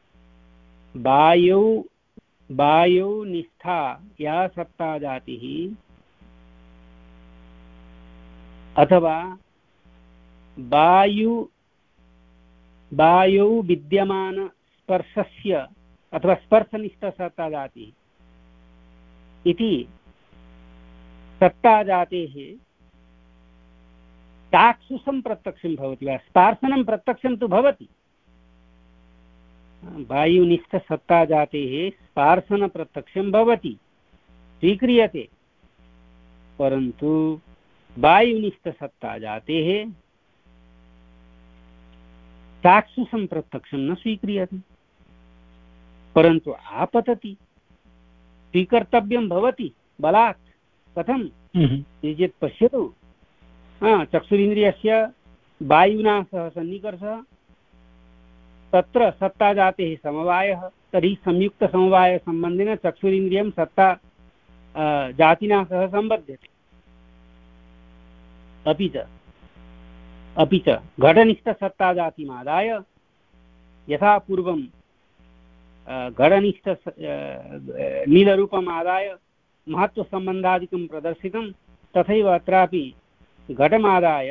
वायौ वायौ निष्ठा या सत्ताजातिः अथवा वायु वायौ विद्यमान स्पर्शस्य अथवा स्पर्शनिष्ठसत्ताजातिः इति सत्ताजातेः चाक्षुषं प्रत्यक्षं भवति वा स्पार्शनं प्रत्यक्षं तु भवति। वायुनिष्ठसत्ताजातेः स्पार्शनप्रत्यक्षं भवति, स्वीक्रियते, परन्तु वायुनिष्ठसत्ताजातेः चाक्षुषं प्रत्यक्षं न स्वीक्रियते, परन्तु आपतति, स्वीकर्तव्यं भवति बलात्। कथं चेत् पश्यतु, चक्षुरिन्द्रियस्य वायुना सह सन्निकर्षः, तत्र सत्ताजातेः समवायः, तर्हि संयुक्तसमवायसम्बन्धेन चक्षुरिन्द्रियं सत्ता जातिना सह सम्बध्यते। अपि च अपि च घटनिष्ठसत्ताजातिमादाय यथा पूर्वं घटनिष्ठ नीलरूपमादाय महत्त्वसम्बन्धादिकं प्रदर्शितं, तथैव अत्रापि घटमादाय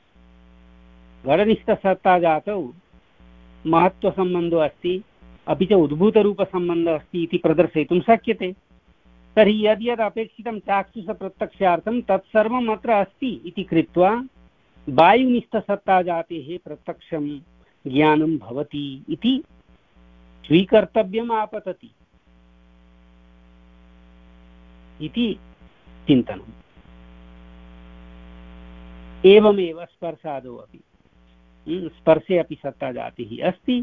घटनिष्ठसत्ताजातौ महत्त्वसम्बन्धो अस्ति, अपि च उद्भूतरूपसम्बन्धः अस्ति इति प्रदर्शयितुं शक्यते। तर्हि यद् यद् अपेक्षितं चाक्षुषप्रत्यक्षार्थं तत्सर्वम् अत्र अस्ति इति कृत्वा वायुनिष्ठसत्ताजातेः प्रत्यक्षं ज्ञानं भवति इति स्वीकर्तव्यम् आपतति इति चिन्तनम्। एवमेव स्पर्शादौ अपि स्पर्शे अपि सत्ता जातिः अस्ति।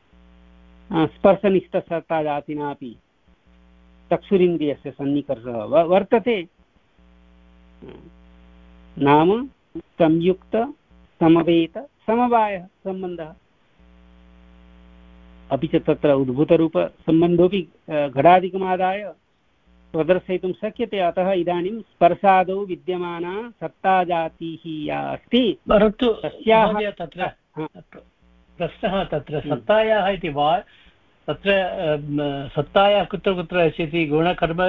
स्पर्शनिष्ठसत्ताजातिनापि चक्षुरिन्द्रियस्य सन्निकर्षः वर्तते। नाम संयुक्त समवेत समवायः सम्बन्धः। अपि च तत्र उद्भूतरूपसम्बन्धोऽपि घटादिकमादाय प्रदर्शयितुं शक्यते। अतः इदानीं स्पर्शादौ विद्यमाना सत्ताजातिः या अस्ति, परन्तु तस्याः तत्र प्रश्नः तत्र सत्तायाः इति वा तत्र सत्तायाः कुत्र कुत्र अस्ति गुणकर्म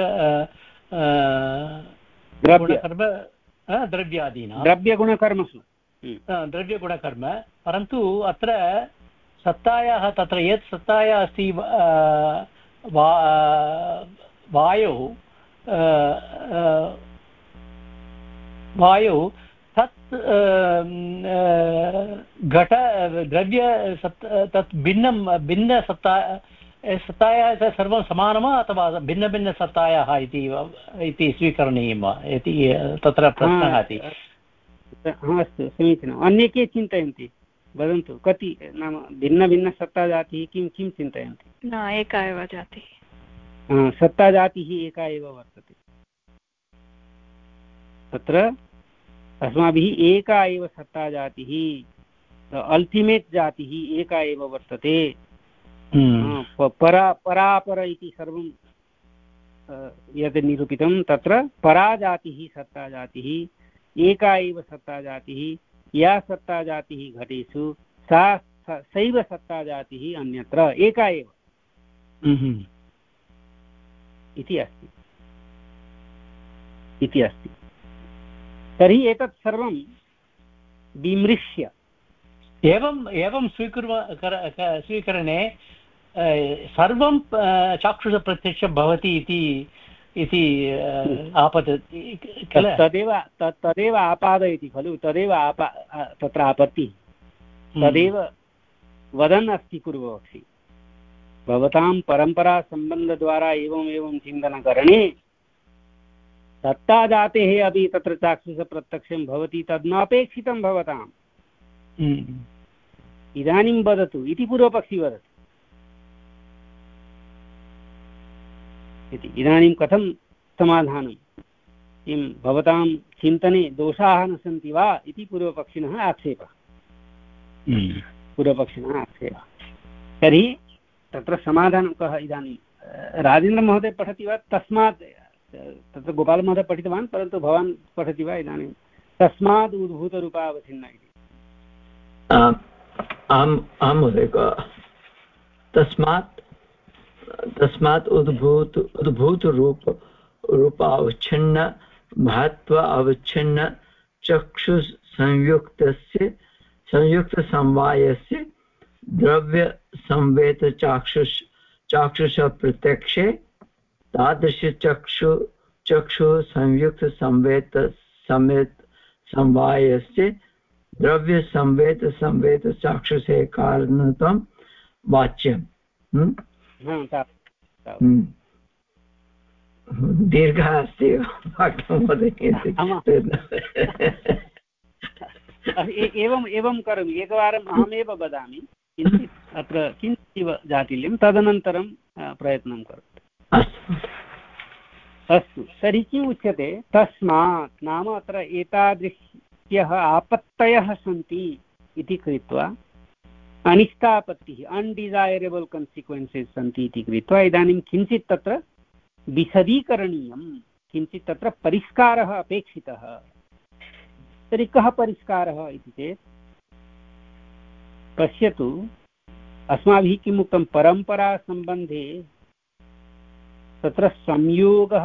गुणकर्म द्रव्यादीनां द्रव्यगुणकर्मसु द्रव्यगुणकर्म। परन्तु अत्र सत्तायाः तत्र यत् सत्तायाः अस्ति वायौ वायौ तत् घट द्रव्य सत् तत् भिन्नं भिन्नसत्ता सत्तायाः सर्वं समानं वा अथवा भिन्नभिन्नसत्तायाः इति इति स्वीकरणीयं वा इति तत्र प्रश्नः अस्ति। अस्तु, समीचीनम्। अन्ये के चिन्तयन्ति वदन्तु, कति नाम भिन्नभिन्नसत्ताजातिः किं किं चिन्तयन्ति? न, एका एव जातिः। सत्ताजातिः एका एव वर्तते। तत्र अस्माभिः एका एव सत्ताजातिः, अल्टिमेट् जातिः एका एव वर्तते। परा परापर इति सर्वं यद् निरूपितं तत्र पराजातिः सत्ताजातिः एका एव सत्ताजातिः। या सत्ताजातिः घटेषु सा सैव सत्ताजातिः अन्यत्र एका एव इति अस्ति इति अस्ति। तर्हि एतत् सर्वं विमृश्य एवम् एवं स्वीकुर्व स्वीकरणे सर्वं चाक्षुषप्रत्यक्षं भवति इति इति आपतति किल? तदेव तदेव आपादयति खलु, तदेव आपा तत्र आपत्तिः। तदेव वदन् अस्ति पूर्वपक्षी, भवतां परम्परासम्बन्धद्वारा एवम् एवं चिन्तनकरणे सत्ताजातेः अपि तत्र चाक्षुषप्रत्यक्षं भवति, तद् नापेक्षितं भवताम्। इदानीं वदतु इति पूर्वपक्षी वदति इति। इदानीं कथं समाधानं? किं भवतां चिन्तने दोषाः न सन्ति वा इति पूर्वपक्षिणः आक्षेपः पूर्वपक्षिणः आक्षेपः। तर्हि तत्र समाधानं कः? इदानीं राजेन्द्रमहोदय पठति वा? तस्मात् तत्र गोपालमहोदय पठितवान्, परन्तु भवान् पठति वा इदानीं? तस्मात् उद्भूतरूपावच्छिन्न इति। आम् आं महोदय। तस्मात् तस्मात् उद्भूत उद्भूतरूप रूपावच्छिन्न महत्व अवच्छिन्न चक्षुः संयुक्तस्य संयुक्तसमवायस्य द्रव्य संवेद चाक्षुष चाक्षुष प्रत्यक्षे तादृश चक्षु चक्षुः संयुक्त संवेद समेत समवायस्य द्रव्य संवेद संवेद चाक्षुषे कारणत्वं वाच्यम्। दीर्घः अस्ति एवम् एवं करोमि, एकवारम् अहमेव वदामि, किञ्चित् अत्र किञ्चित् जाटिल्यं, तदनन्तरं प्रयत्नं करोतु। अस्तु, तर्हि किम् उच्यते? तस्मात् नाम अत्र एतादृश्यः आपत्तयः सन्ति इति कृत्वा, अनिष्टापत्तिः अनडिजायरेबल् कन्सिक्वेन्सेस् सन्ति इति कृत्वा इदानीं किञ्चित् तत्र विशदीकरणीयं, किञ्चित् तत्र परिष्कारः अपेक्षितः। तर्हि कः परिष्कारः इति चेत् पश्यतु, अस्माभिः किम् उक्तं? परम्परासम्बन्धे तत्र संयोगः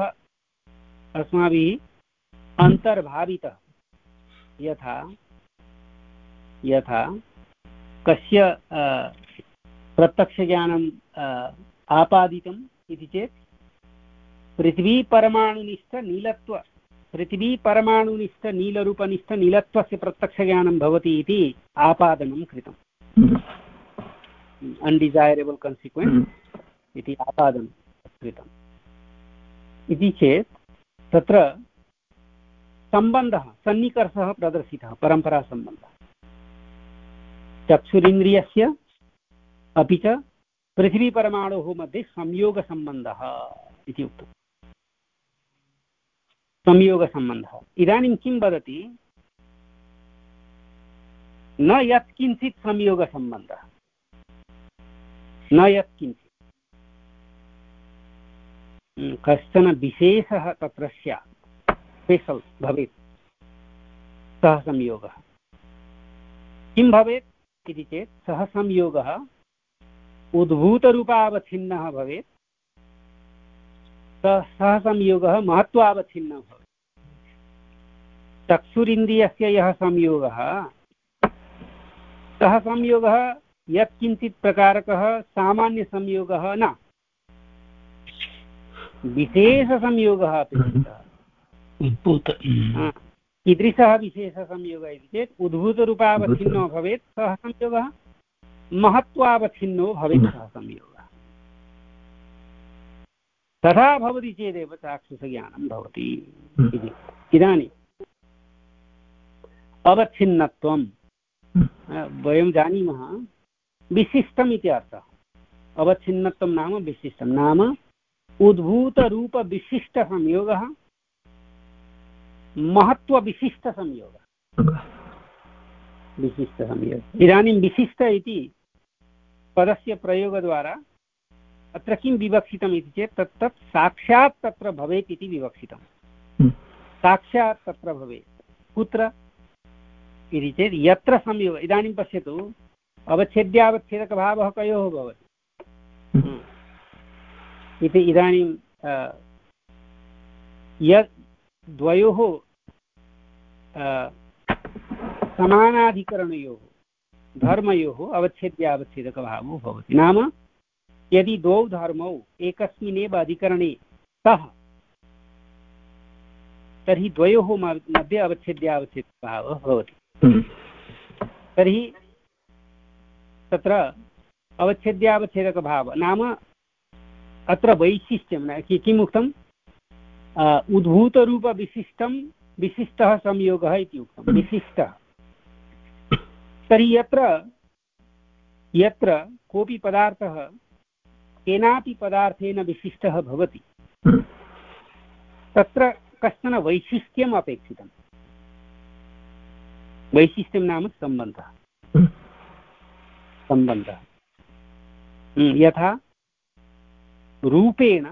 अस्माभिः अन्तर्भावितः। यथा यथा कस्य प्रत्यक्षज्ञानम् आपादितम् इति चेत् पृथ्वीपरमाणुनिष्ठ नीलत्व पृथ्वीपरमाणुनिष्ठ नीलरूपनिष्ठ नीलत्वस्य प्रत्यक्षज्ञानं भवति इति आपादनं कृतम्। अनडिजायरेबल् कन्सिक्वेन्स् इति आपादनं कृतम् इति चेत् तत्र सम्बन्धः सन्निकर्षः प्रदर्शितः परम्परासम्बन्धः चक्षुरिन्द्रियस्य अपि च पृथिवीपरमाणोः मध्ये संयोगसम्बन्धः इति उक्तम् संयोगसम्बन्धः। इदानीं किं वदति न यत्किञ्चित् संयोगसम्बन्धः न यत्किञ्चित् कश्चन विशेषः तत्र स्यात् स्पेशल् भवेत् सः संयोगः किं भवेत् इति चेत् सः संयोगः उद्भूतरूपावच्छिन्नः भवेत् सः संयोगः महत्त्वावच्छिन्नः भवेत्। चक्षुरिन्द्रियस्य यः संयोगः सः संयोगः यत्किञ्चित् प्रकारकः सामान्यसंयोगः न विशेषसंयोगः अपेक्षितः। कीदृशः विशेषसंयोगः इति चेत् उद्भूतरूपावच्छिन्नो भवेत् सः संयोगः महत्त्वावच्छिन्नो भवेत् सः संयोगः। तथा भवति चेदेव चाक्षुषज्ञानं भवति इति। इदानीम् अवच्छिन्नत्वं वयं जानीमः विशिष्टम् इति अर्थः। अवच्छिन्नत्वं नाम विशिष्टं नाम उद्भूतरूपविशिष्टसंयोगः महत्त्वविशिष्टसंयोगः विशिष्टसंयोगः। इदानीं विशिष्ट इति पदस्य प्रयोगद्वारा अत्र किं विवक्षितम् इति चेत् तत् तत् साक्षात् तत्र भवेत् इति विवक्षितं। साक्षात् तत्र भवेत् कुत्र इति चेत् यत्र संयोगः। इदानीं पश्यतु अवच्छेद्यावच्छेदकभावः कयोः भवति इति। इदानीं यत् द्वयोः समानाधिकरणयोः धर्मयोः अवच्छेद्यावच्छेदकभावो भवति। नाम यदि द्वौ धर्मौ एकस्मिन्नेव अधिकरणे स्तः तर्हि द्वयोः मध्ये अवच्छेद्यावच्छेदकभावः भवति। तर्हि तत्र अवच्छेद्यावच्छेदकभावः नाम अत्र वैशिष्ट्यं किम् उक्तम् उद्भूतरूपविशिष्टं विशिष्टः संयोगः इति उक्तं विशिष्टः। तर्हि यत्र यत्र कोऽपि पदार्थः केनापि पदार्थेन विशिष्टः भवति तत्र कश्चन वैशिष्ट्यम् अपेक्षितं। वैशिष्ट्यं नाम सम्बन्धः सम्बन्धः यथा रूपेण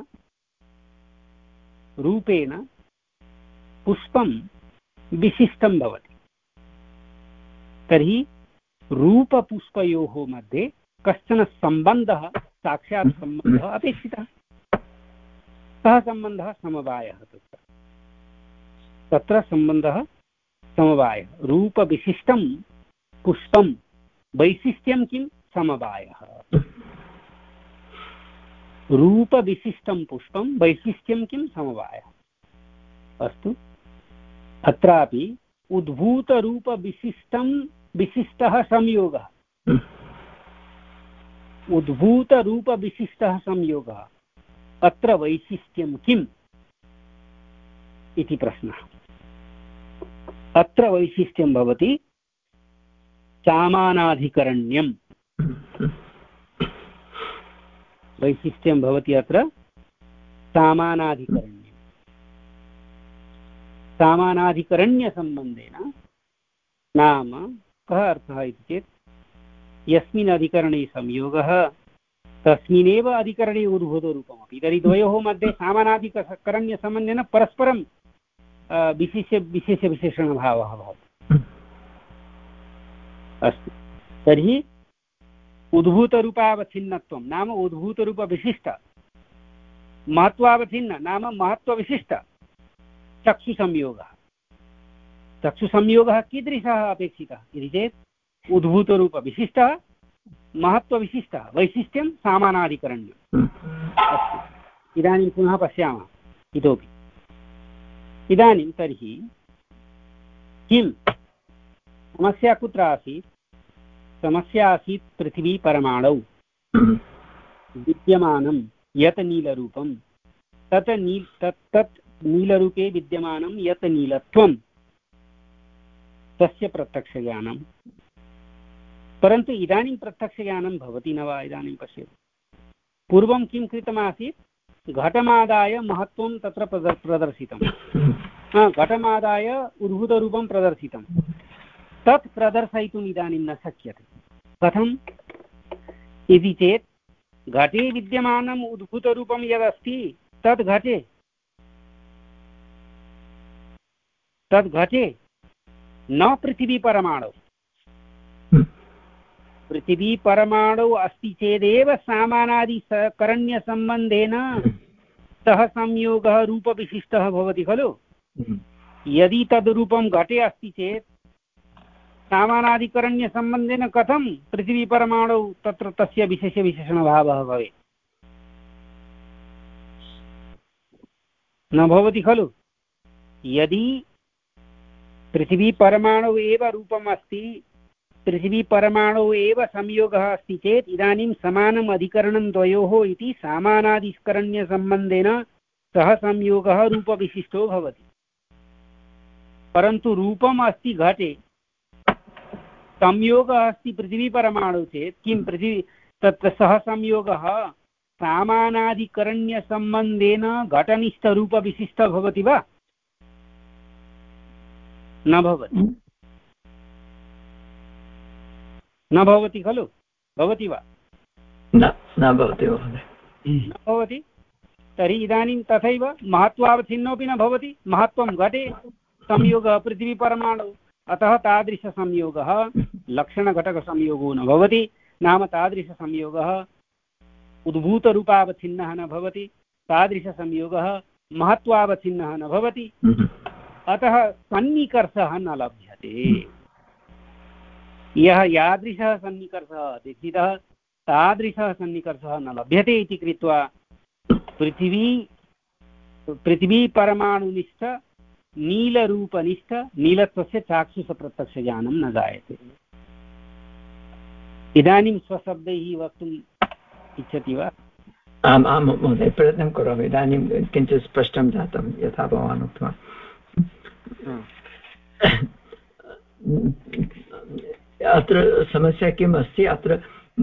रूपेण पुष्पं विशिष्टं भवति तर्हि रूपपुष्पयोः मध्ये कश्चन सम्बन्धः साक्षात् सम्बन्धः अपेक्षितः। सः सम्बन्धः समवायः तत्र तत्र सम्बन्धः समवायः। रूपविशिष्टं पुष्पं वैशिष्ट्यं किं समवायः। रूपविशिष्टं पुष्पं वैशिष्ट्यं किं समवायः। अस्तु अत्रापि उद्भूतरूपविशिष्टं विशिष्टः संयोगः उद्भूतरूपविशिष्टः संयोगः अत्र वैशिष्ट्यं किम् इति प्रश्नः। अत्र वैशिष्ट्यं भवति सामानाधिकरण्यम् वैशिष्ट्यं भवति अत्र सामानाधिकरण्यं। सामानाधिकरण्यसम्बन्धेन नाम कः अर्थः इति चेत् यस्मिन् अधिकरणे संयोगः तस्मिन्नेव अधिकरणे उद्भूतरूपमपि। तर्हि द्वयोः मध्ये सामानाधिकरण्यसम्बन्धेन परस्परं विशिष्य विशेषविशेषणभावः भवति। अस्तु तर्हि उद्भूतरूपावच्छिन्नत्वं नाम उद्भूतरूपविशिष्ट महत्त्वावच्छिन्न नाम महत्त्वविशिष्ट चक्षुसंयोगः। चक्षुसंयोगः कीदृशः अपेक्षितः इति चेत् उद्भूतरूपविशिष्टः महत्त्वविशिष्टः वैशिष्ट्यं सामानाधिकरण्यम्। अस्तु इदानीं पुनः पश्यामः इतोपि। इदानीं तर्हि किं समस्या कुत्र आसीत्। समस्या आसीत् पृथिवीपरमाणौ विद्यमानं यत् नीलरूपं तत् नील तत् तत् नीलरूपे विद्यमानं यत् नीलत्वं तस्य प्रत्यक्षज्ञानं। परन्तु इदानीं प्रत्यक्षज्ञानं भवति न वा? इदानीं पश्यतु, पूर्वं किं कृतमासीत्? घटमादाय महत्त्वं तत्र प्रदर्शितं, घटमादाय उद्भूतरूपं प्रदर्शितं। तत् प्रदर्शयितुम् इदानीं न शक्यते। कथम् इति चेत् घटे विद्यमानम् उद्भूतरूपं यदस्ति तद् घटे तद् घटे न पृथिवीपरमाणौ। पृथिवीपरमाणौ अस्ति चेदेव सामानादिकरण्यसम्बन्धेन सह संयोगः रूपविशिष्टः भवति खलु। यदि तद् रूपं घटे अस्ति चेत् सामानादिकरण्यसम्बन्धेन कथं पृथिवीपरमाणौ तत्र तस्य विशेषविशेषणभावः भवेत्? न भवति खलु। यदि पृथिवीपरमाणौ एव रूपम् अस्ति, पृथिवीपरमाणौ एव संयोगः अस्ति चेत् इदानीं समानम् अधिकरणं द्वयोः इति सामानाधिकरण्यसम्बन्धेन सह संयोगः रूपविशिष्टो भवति। परन्तु रूपम् अस्ति घटे, संयोगः अस्ति पृथिवीपरमाणु चेत् किं पृथिवी तत्र सह संयोगः सामानाधिकरण्यसम्बन्धेन घटनिष्ठरूपविशिष्टः भवति वा? न भवति। न भवति खलु। भवति वा? न भवति न भवति। तर्हि इदानीं तथैव महत्त्वावच्छिन्नोऽपि न भवति। महत्त्वं घटे, संयोगः पृथिवीपरमाणौ, अतः तादृशसंयोगः लक्षणघटकसंयोगो न भवति। नाम तादृशसंयोगः उद्भूतरूपावच्छिन्नः न भवति, तादृशसंयोगः महत्त्वावच्छिन्नः न भवति। अतः सन्निकर्षः न लभ्यते। यः यादृशः सन्निकर्षः अपेक्षितः तादृशः सन्निकर्षः न लभ्यते इति कृत्वा पृथिवी पृथिवीपरमाणुनिष्ठ नीलरूपनिष्ठ नीलत्वस्य चाक्षुषप्रत्यक्षज्ञानं न जायते। इदानीं स्वशब्दैः वक्तुम् इच्छति वा? आम् आं महोदय, प्रयत्नं करोमि। इदानीं किञ्चित् स्पष्टं जातं यथा भवान् उक्तवान्। अत्र समस्या किम् अस्ति? अत्र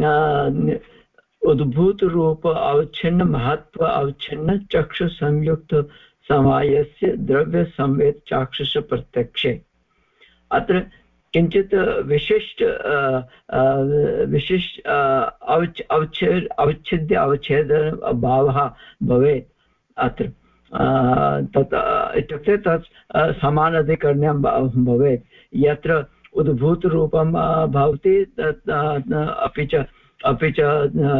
उद्भूतरूप अवच्छिन्न महत्व अवच्छिन्न चक्षुसंयुक्त समवायस्य द्रव्यसंवेद चाक्षुष प्रत्यक्षे अत्र किञ्चित् विशिष्ट विशिष्ट अवच् अवच्छेद अवच्छिद्य अवच्छेद भावः भवेत् अत्र। तत् इत्युक्ते तत् समानाधिकरण्यं भवेत्। यत्र उद्भूतरूपं भवति अपि च अपि च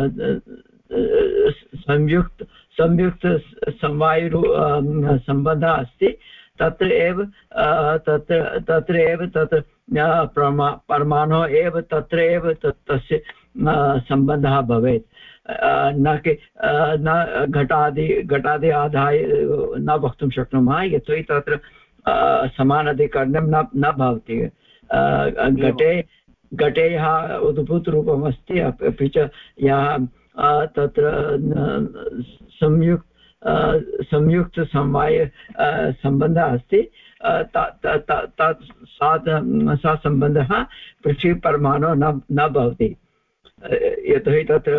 संयुक्त संयुक्त समवायु सम्बन्धः अस्ति, तत्र एव तत्र तत्र एव तत् परमाणुः एव तत्र एव तस्य सम्बन्धः भवेत्। न कि न घटादि घटादि आदाय न वक्तुं शक्नुमः, यतोहि तत्र समानाधिकरणं न न भवति। घटे घटे यः उद्भूतरूपम् अस्ति अपि च यः तत्र संयुक्त संयुक्तसमवाय सम्बन्धः अस्ति, सा सम्बन्धः पृथ्वीपरमाणुः न न भवति। यतोहि तत्र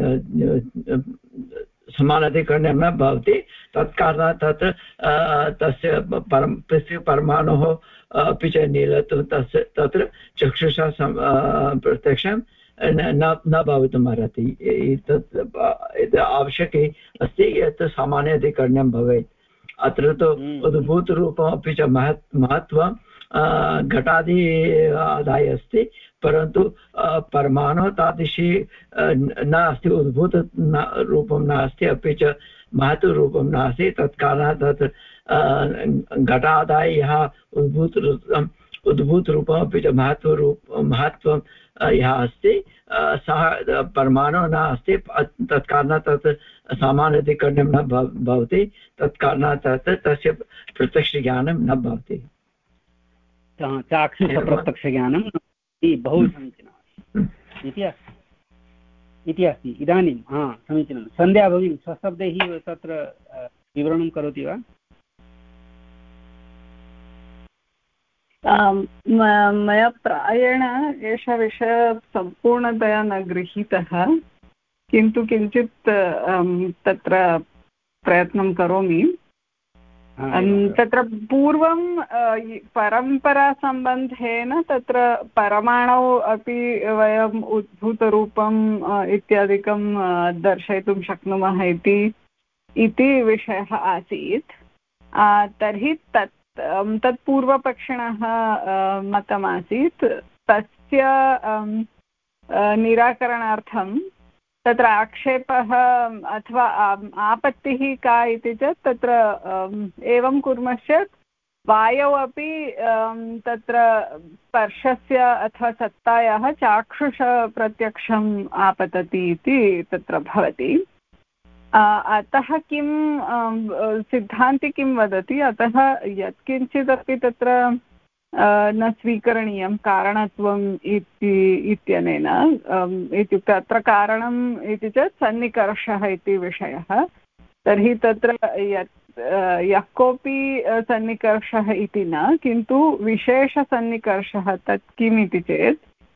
समानाधिकरणं न भवति, तत्कारणात् तत्र तस्य परं पृथ्वीपरमाणुः अपि च नीलत्वं तस्य तत्र चक्षुषा प्रत्यक्षं न न भवितुम् अर्हति। एतत् आवश्यकी अस्ति यत् सामान्याधिकरणं भवेत्। अत्र तु उद्भूतरूपम् अपि च महत् महत्त्वं घटादि आदाय अस्ति, परन्तु परमाणुः तादृशी नास्ति, उद्भूत रूपं नास्ति, अपि च महत्त्वरूपं नास्ति। तत्कारणात् तत्र घटादाय यः उद्भूतरूपम् उद्भूतरूपम् अपि च महत्त्वरूप महत्त्वं यः अस्ति सः परमाणुः न अस्ति। तत्कारणात् तत् सामान्याधिकरणं न भवति, तत्कारणात् तत् तस्य प्रत्यक्षज्ञानं न भवति। चाक्षुषप्रत्यक्षज्ञानं बहु समीचीनम् इति अस्ति इति अस्ति। इदानीं हा समीचीनं। सन्ध्या भगिनी स्वशब्दैः तत्र विवरणं करोति वा? मया प्रायेण एषः विषयः सम्पूर्णतया न गृहीतः, किन्तु किञ्चित् तत्र प्रयत्नं करोमि। तत्र पूर्वं परम्परासम्बन्धेन तत्र परमाणौ अपि वयम् उद्भूतरूपम् इत्यादिकं दर्शयितुं शक्नुमः इति इति विषयः आसीत्। तर्हि तत् तत् पूर्वपक्षिणः मतमासीत्। तस्य निराकरणार्थं तत्र आक्षेपः अथवा आपत्तिः का इति चेत् तत्र एवं कुर्मश्चेत् वायौ अपि तत्र स्पर्शस्य अथवा सत्तायाः चाक्षुषप्रत्यक्षम् आपतति इति तत्र भवति। अतः किं सिद्धान्ति किं वदति, अतः यत्किञ्चिदपि तत्र न स्वीकरणीयं कारणत्वम् इति इत्यनेन। इत्युक्ते अत्र कारणम् इति चेत् सन्निकर्षः इति विषयः। तर्हि तत्र यत् यः कोऽपि सन्निकर्षः इति न, किन्तु विशेषसन्निकर्षः तत् किम् इति चेत्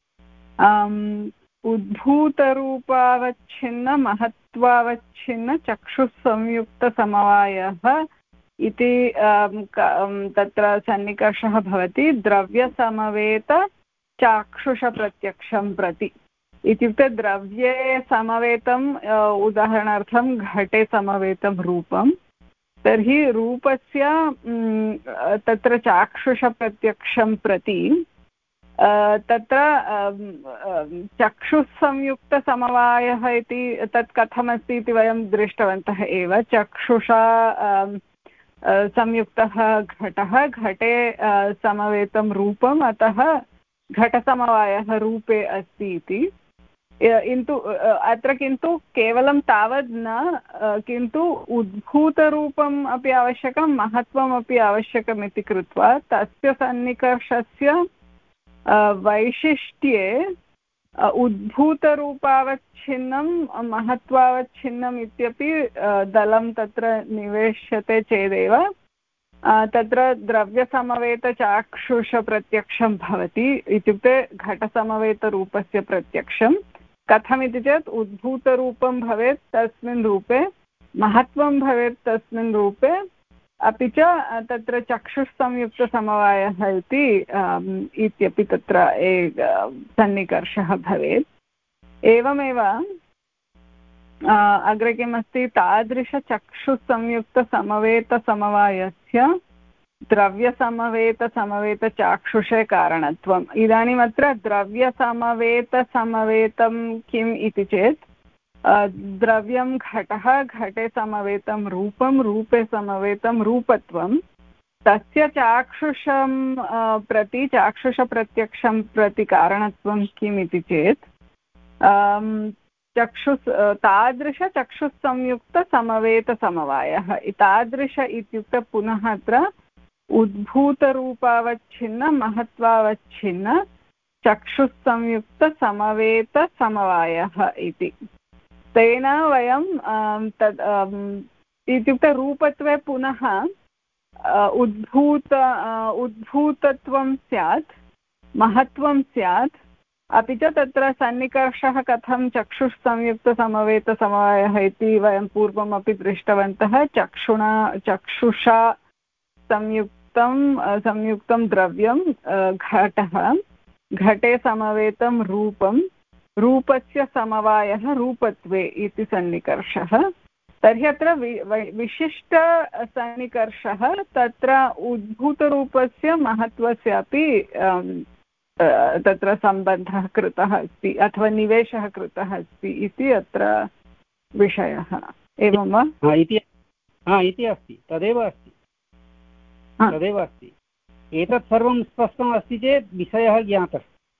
उद्भूतरूपावच्छिन्न महत्त्वावच्छिन्न चक्षुस्संयुक्तसमवायः इति तत्र सन्निकर्षः भवति द्रव्यसमवेत चाक्षुषप्रत्यक्षं प्रति। इत्युक्ते द्रव्ये समवेतम् उदाहरणार्थं घटे समवेतं रूपं, तर्हि रूपस्य तत्र चाक्षुषप्रत्यक्षं प्रति तत्र चक्षुस्संयुक्तसमवायः इति तत् कथमस्ति इति वयं दृष्टवन्तः एव। चक्षुषा संयुक्तः घटः, घटे समवेतं रूपम्, अतः घटसमवायः रूपे अस्ति इति। किन्तु अत्र किन्तु केवलं तावद् न, किन्तु उद्भूतरूपम् अपि आवश्यकं, महत्त्वमपि आवश्यकम् इति कृत्वा तस्य सन्निकर्षस्य वैशिष्ट्ये उद्भूतरूपावच्छिन्नं महत्त्वावच्छिन्नम् इत्यपि दलं तत्र निवेश्यते चेदेव तत्र द्रव्यसमवेतचाक्षुषप्रत्यक्षं भवति। इत्युक्ते घटसमवेतरूपस्य प्रत्यक्षं कथमिति चेत् उद्भूतरूपं भवेत् तस्मिन् रूपे, महत्त्वं भवेत् तस्मिन् रूपे, अपि च तत्र चक्षुस्संयुक्तसमवायः इति इत्यपि तत्र एक सन्निकर्षः भवेत्। एवमेव अग्रे किमस्ति, तादृशचक्षुस्संयुक्तसमवेतसमवायस्य द्रव्यसमवेतसमवेतचाक्षुषे कारणत्वम्। इदानीम् अत्र द्रव्यसमवेतसमवेतं किम् इति चेत् द्रव्यं घटः, घटे समवेतं रूपं, रूपे समवेतं रूपत्वं, तस्य चाक्षुषं प्रति चाक्षुषप्रत्यक्षं प्रति कारणत्वं किम् इति चेत् चक्षुस् तादृशचक्षुस्संयुक्तसमवेतसमवायः। तादृश इत्युक्ते पुनः अत्र उद्भूतरूपावच्छिन्न महत्त्वावच्छिन्न चक्षुस्संयुक्तसमवेतसमवायः इति। तेन वयं तद् इत्युक्ते रूपत्वे पुनः उद्भूत उद्भूतत्वं स्यात्, महत्त्वं स्यात्, अपि च तत्र सन्निकर्षः कथं चक्षुस्संयुक्तसमवेतसमवायः इति वयं पूर्वमपि दृष्टवन्तः। चक्षुणा चक्षुषा संयुक्तं संयुक्तं द्रव्यं घटः, घटे समवेतं रूपं, रूपस्य समवायः रूपत्वे इति सन्निकर्षः। तर्हि अत्र विशिष्टसन्निकर्षः तत्र उद्भूतरूपस्य महत्त्वस्यापि तत्र सम्बन्धः कृतः अस्ति अथवा निवेशः कृतः अस्ति इति अत्र विषयः। एवं वा? इति अस्ति, तदेव अस्ति, तदेव अस्ति। एतत् सर्वं स्पष्टम् अस्ति चेत् विषयः ज्ञातः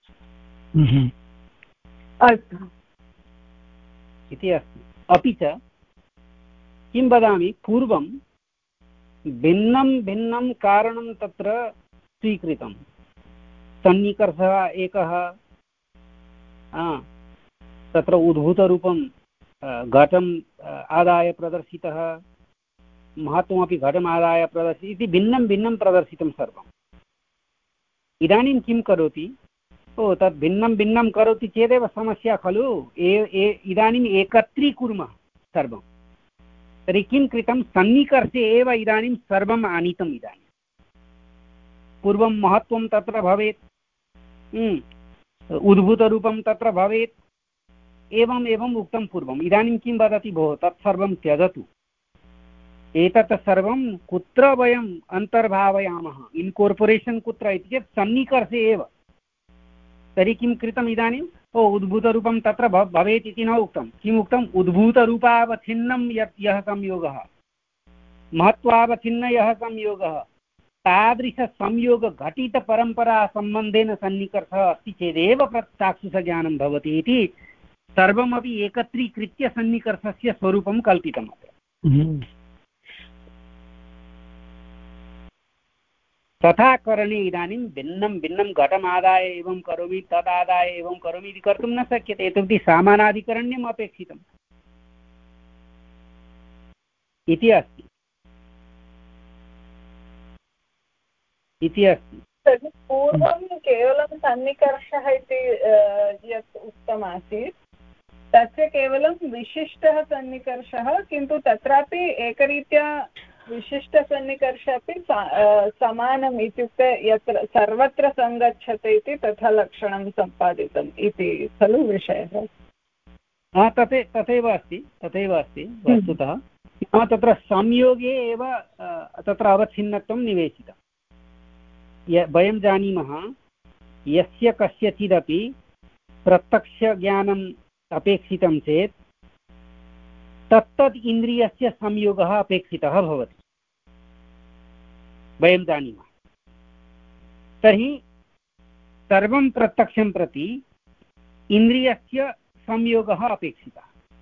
अस्तु इति अस्ति। अपि च किं वदामि, पूर्वं भिन्नं भिन्नं कारणं तत्र स्वीकृतं। सन्निकर्षः एकः, तत्र उद्भूतरूपं घटम् आदाय प्रदर्शितः, महत्त्वमपि घटम् आदाय प्रदर्शितम् इति भिन्नं भिन्नं प्रदर्शितं सर्वं। इदानीं किं करोति ओ तद् भिन्नं भिन्नं करोति चेदेव समस्या खलु इदानीम् एकत्रीकुर्मः सर्वं तर्हि किं कृतं सन्निकर्षे एव इदानीं सर्वम् आनीतम् इदानीं पूर्वं महत्त्वं तत्र भवेत् उद्भूतरूपं तत्र भवेत् एवम् एवम् उक्तं पूर्वम् इदानीं किं वदति भोः तत्सर्वं त्यजतु एतत् सर्वं कुत्र वयम् अन्तर्भावयामः इन्कोर्पोरेशन् कुत्र इति चेत् सन्निकर्षे एव तर्हि किं कृतम् इदानीम् ओ उद्भूतरूपं तत्र भवेत् इति न उक्तं किम् उक्तम् उद्भूतरूपावच्छिन्नं यत् यः संयोगः महत्त्वावच्छिन्न यः संयोगः तादृशसंयोगघटितपरम्परासम्बन्धेन सन्निकर्षः अस्ति चेदेव चाक्षुषज्ञानं भवति इति सर्वमपि एकत्रीकृत्य सन्निकर्षस्य स्वरूपं कल्पितम् अत्र तथा करणे इदानीं भिन्नं भिन्नं घटमादाय एवं करोमि तदादाय एवं करोमि इति कर्तुं न शक्यते इत्युक्ते सामानाधिकरण्यम् अपेक्षितम् इति अस्ति इति अस्ति तर्हि पूर्वं केवलं सन्निकर्षः इति यत् उक्तमासीत् तस्य केवलं विशिष्टः सन्निकर्षः किन्तु तत्रापि एकरीत्या विशिष्टसन्निकर्ष अपि समानम् इत्युक्ते यत्र सर्वत्र सङ्गच्छते इति तथा लक्षणं सम्पादितम् इति खलु विषयः तथे तथैव अस्ति तथैव अस्ति वस्तुतः तत्र संयोगे एव तत्र अवच्छिन्नत्वं निवेशितं वयं जानीमः यस्य कस्यचिदपि प्रत्यक्षज्ञानम् अपेक्षितं चेत् तत्तद् इन्द्रियस्य संयोगः अपेक्षितः भवति वयं जानीमः तर्हि सर्वं प्रत्यक्षं प्रति इन्द्रियस्य संयोगः अपेक्षितः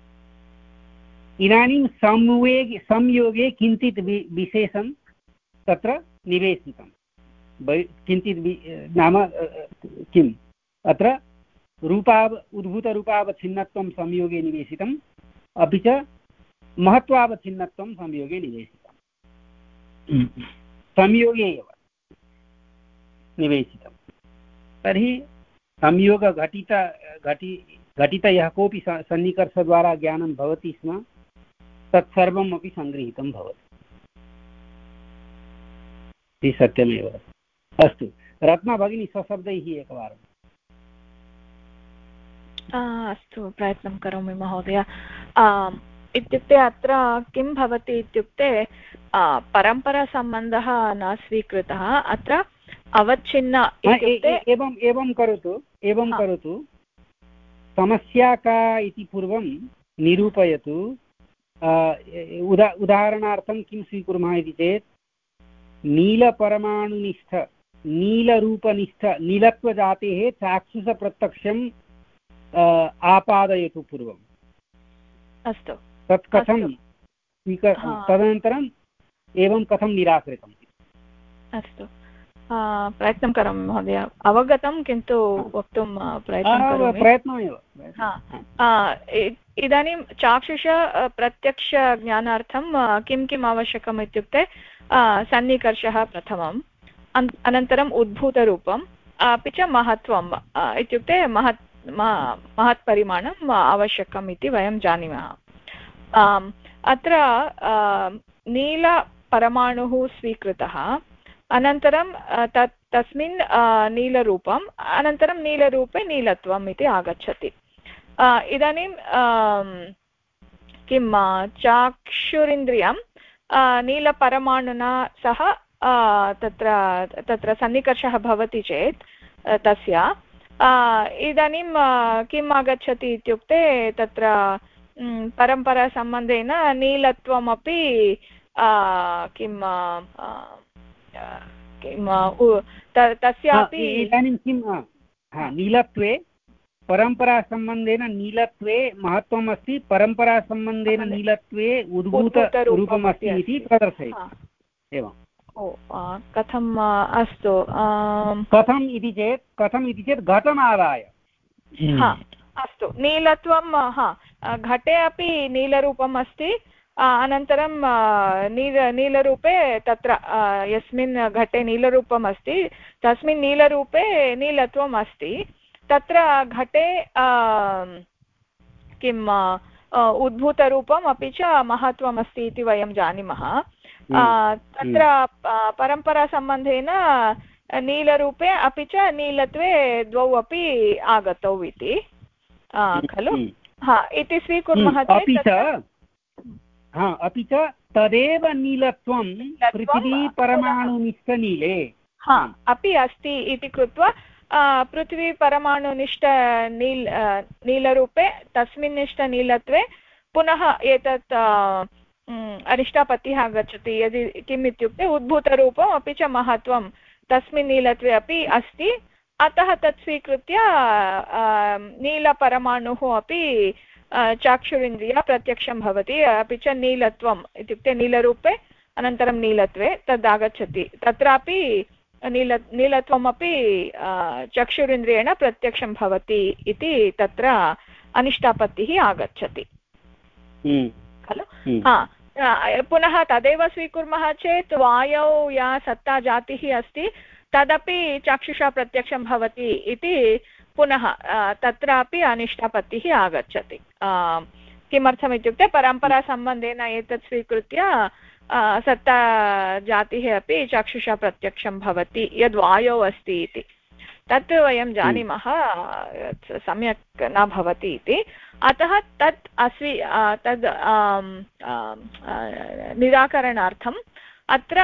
इदानीं संवेगे संयोगे किञ्चित् विशेषं तत्र निवेशितं किञ्चित् नाम किम् अत्र रूपाव उद्भूतरूपावच्छिन्नत्वं संयोगे निवेशितम् अपि च महत्त्वावच्छिन्नत्वं संयोगे निवेशितं संयोगे एव निवेशितं तर्हि संयोगघटित घटि घटित यः कोऽपि सन्निकर्षद्वारा ज्ञानं भवति स्म तत्सर्वम् अपि सङ्गृहीतं भवति इति सत्यमेव अस्तु रत्ना भगिनी स्वशब्दैः एकवारम् अस्तु प्रयत्नं करोमि महोदय इत्युक्ते अत्र किं भवति इत्युक्ते परम्परासम्बन्धः न स्वीकृतः अत्र अवच्छिन्न एवम् एवं करोतु एवं करोतु समस्या का इति पूर्वं निरूपयतु उदा उदाहरणार्थं किं स्वीकुर्मः इति चेत् नीलपरमाणुनिष्ठ नीलरूपनिष्ठ नीलत्वजातेः चाक्षुषप्रत्यक्षं आपादयतु पूर्वम् अस्तु तत् कथं स्वीकर तदनन्तरम् एवं कथं निराकृतम् अस्तु प्रयत्नं करोमि महोदय अवगतं किन्तु वक्तुं प्रयत्नमेव इदानीं चाक्षुष प्रत्यक्षज्ञानार्थं किं किम् आवश्यकम् इत्युक्ते सन्निकर्षः प्रथमम् अनन्तरम् उद्भूतरूपम् अपि च महत्त्वम् इत्युक्ते महत् महत्परिमाणम् आवश्यकम् इति वयं जानीमः अत्र नीलपरमाणुः स्वीकृतः अनन्तरं तत् तस्मिन् नीलरूपम् अनन्तरं नीलरूपे नीलत्वम् इति आगच्छति इदानीं किं चाक्षुरिन्द्रियं नीलपरमाणुना सह तत्र तत्र सन्निकर्षः भवति चेत् तस्य इदानीं किम् आगच्छति इत्युक्ते तत्र परम्परासम्बन्धेन नीलत्वमपि किं किं तस्यापि इदानीं किं नीलत्वे परम्परासम्बन्धेन नीलत्वे महत्त्वम् अस्ति परम्परासम्बन्धेन नीलत्वे उद्भूतरूपमस्ति इति प्रदर्शयति एवं ओ कथम् अस्तु कथम् इति चेत् कथम् इति चेत् घटमादाय हा अस्तु नीलत्वं हा घटे अपि नीलरूपम् अस्ति अनन्तरं नील नीलरूपे तत्र यस्मिन् घटे नीलरूपम् अस्ति तस्मिन् नीलरूपे नीलत्वम् अस्ति तत्र घटे किम् उद्भूतरूपम् अपि च महत्त्वम् अस्ति इति वयं जानीमः तत्र परम्परासम्बन्धेन नीलरूपे अपि च नीलत्वे द्वौ अपि आगतौ इति खलु हा इति स्वीकुर्मः चेत् हा अपि च तदेव नीलत्वं पृथिवीपरमाणुनिष्ठनीले हा अपि अस्ति इति कृत्वा पृथिवीपरमाणुनिष्ठ नील नीलरूपे तस्मिन् निष्ठनीलत्वे पुनः एतत् अनिष्टापत्तिः आगच्छति यदि किम् इत्युक्ते उद्भूतरूपम् अपि च महत्त्वं तस्मिन् नीलत्वे अपि अस्ति अतः तत् स्वीकृत्य नीलपरमाणुः अपि चाक्षुरिन्द्रिया प्रत्यक्षं भवति अपि च नीलत्वम् इत्युक्ते नीलरूपे अनन्तरं नीलत्वे तद् आगच्छति तत्रापि नील नीलत्वमपि चक्षुरिन्द्रियेण प्रत्यक्षं भवति इति तत्र अनिष्टापत्तिः आगच्छति खलु हा पुनः तदेव स्वीकुर्मः चेत् वायौ या सत्ता जातिः अस्ति तदपि चक्षुषा प्रत्यक्षं भवति इति पुनः तत्रापि अनिष्टापत्तिः आगच्छति किमर्थमित्युक्ते परम्परासम्बन्धेन एतत् स्वीकृत्य सत्ता जातिः अपि चक्षुषा प्रत्यक्षं भवति यद् वायौ अस्ति इति तत् वयं जानीमः सम्यक् न भवति इति अतः तत् अस्वि तद् निराकरणार्थम् अत्र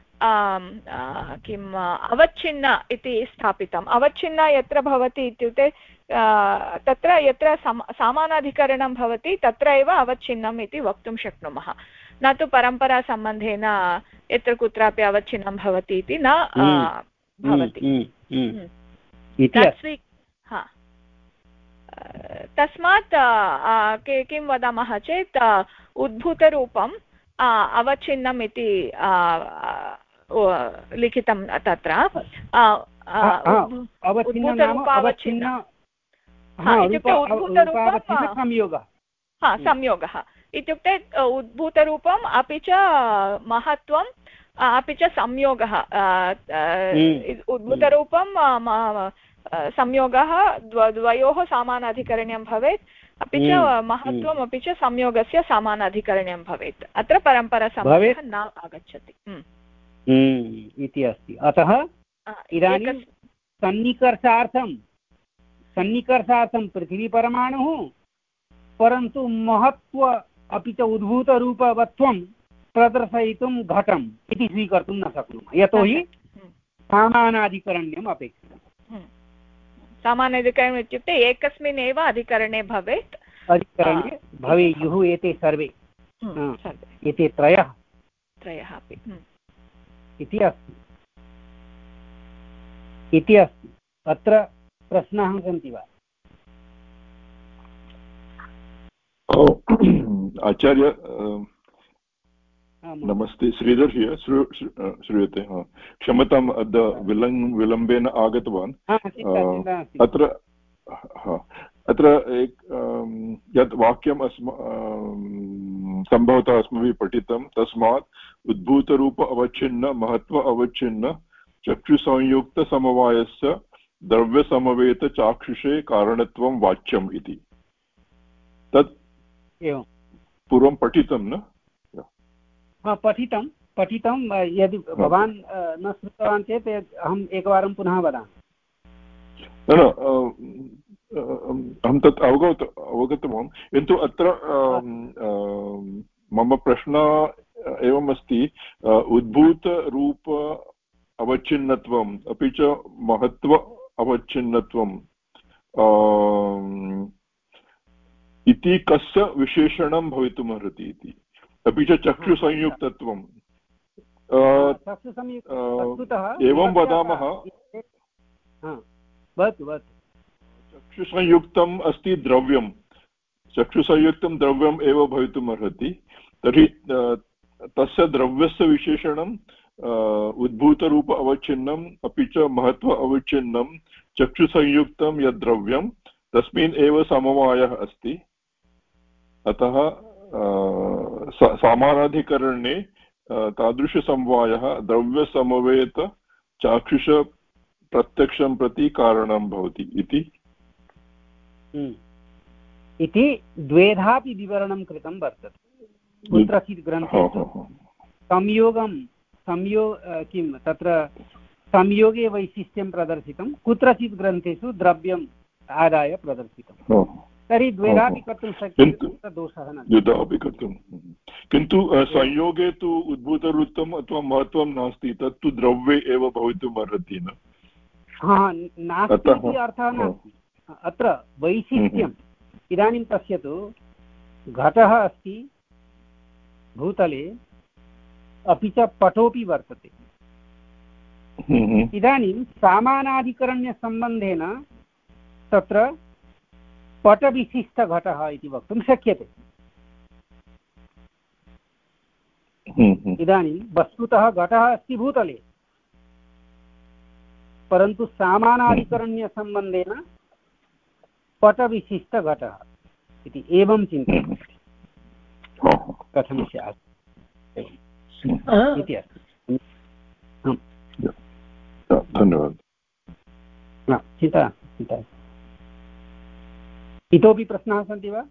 किम् अवच्छिन्न इति स्थापितम् अवच्छिन्न यत्र भवति इत्युक्ते तत्र यत्र सामानाधिकरणं भवति तत्र एव अवच्छिन्नम् इति वक्तुं शक्नुमः न तु परम्परासम्बन्धेन यत्र कुत्रापि अवच्छिन्नं भवति इति न भवति तस्मात् किं वदामः चेत् उद्भूतरूपम् अवच्छिन्नम् इति लिखितं तत्र इत्युक्ते उद्भूतरूपं हा संयोगः इत्युक्ते उद्भूतरूपम् अपि च महत्त्वम् अपि च संयोगः उद्भूतरूपं संयोगः द्वयोः समानाधिकरण्यं भवेत् अपि च महत्त्वम् अपि च संयोगस्य समानाधिकरण्यं भवेत् अत्र परम्परासम्बन्धः न आगच्छति इति अस्ति अतः इदानीं सन्निकर्षार्थं सन्निकर्षार्थं पृथिवीपरमाणुः परन्तु महत्त्व अपि च उद्भूतरूपवत्वं प्रदर्शयितुं घटम् इति स्वीकर्तुं न शक्नुमः यतोहि समानाधिकरण्यम् अपेक्षितम् समानाधिकरणम् इत्युक्ते एकस्मिन् एव अधिकरणे भवेत् अधिकरणे भवेयुः एते सर्वे एते त्रयः त्रयः अपि इति अस्ति इति अस्ति अत्र प्रश्नाः सन्ति वा आचार्य नमस्ते श्रीधर हियर् श्रूयते क्षम्यताम् अद्य विलम् विलम्बेन आगतवान् अत्र अत्र एक यत् वाक्यम् अस्मा सम्भवतः अस्माभिः पठितं तस्मात् उद्भूतरूप अवच्छिन्न महत्व अवच्छिन्न चक्षुसंयुक्तसमवायस्य द्रव्यसमवेतचाक्षुषे कारणत्वं वाच्यम् इति तत् पूर्वं पठितं न पठितं पठितं यदि भवान् न श्रुतवान् चेत् अहम् एकवारं पुनः वदामि न अहं तत् अवगत अवगतवान् किन्तु अत्र मम प्रश्नः एवम् अस्ति उद्भूतरूप अवच्छिन्नत्वम् अपि च महत्व अवच्छिन्नत्वम् इति कस्य विशेषणं भवितुमर्हति इति अपि च चक्षुसंयुक्तत्वम् एवं वदामः चक्षुसंयुक्तम् अस्ति द्रव्यं चक्षुसंयुक्तं द्रव्यम् एव भवितुमर्हति तर्हि तस्य द्रव्यस्य विशेषणं उद्भूतरूप अवच्छिन्नम् अपि च महत्व अवच्छिन्नं चक्षुसंयुक्तं यद् द्रव्यं तस्मिन् एव समवायः अस्ति अतः सामानाधिकरणे तादृशसमवायः द्रव्यसमवेत चाक्षुष प्रत्यक्षं प्रति कारणं भवति इति इति द्वेधापि विवरणं कृतं वर्तते कुत्रचित् ग्रन्थेषु संयोगं संयोग किं तत्र संयोगे वैशिष्ट्यं प्रदर्शितं कुत्रचित् ग्रन्थेषु द्रव्यम् आदाय प्रदर्शितं तर्हि द्वेधापि कर्तुं शक्यते दोषः न द्वेधापि कर्तुं किन्तु संयोगे तु उद्भूतवृत्तम् अथवा महत्त्वं नास्ति तत्तु द्रव्ये एव भवितुम् अर्हति न हा नास्ति इति अर्थः नास्ति अत्र वैशिष्ट्यम् इदानीं पश्यतु घटः अस्ति भूतले अपि च पटोपि वर्तते इदानीं सामानाधिकरण्यसम्बन्धेन तत्र पटविशिष्टघटः इति वक्तुं शक्यते इदानीं वस्तुतः घटः अस्ति भूतले परन्तु सामानाधिकरण्यसम्बन्धेन पटविशिष्टघटः इति एवं चिन्तयति कथं स्यात् इति अस्ति धन्यवादः चिन्ता चिन्ता इतोपि प्रश्नाः सन्ति वा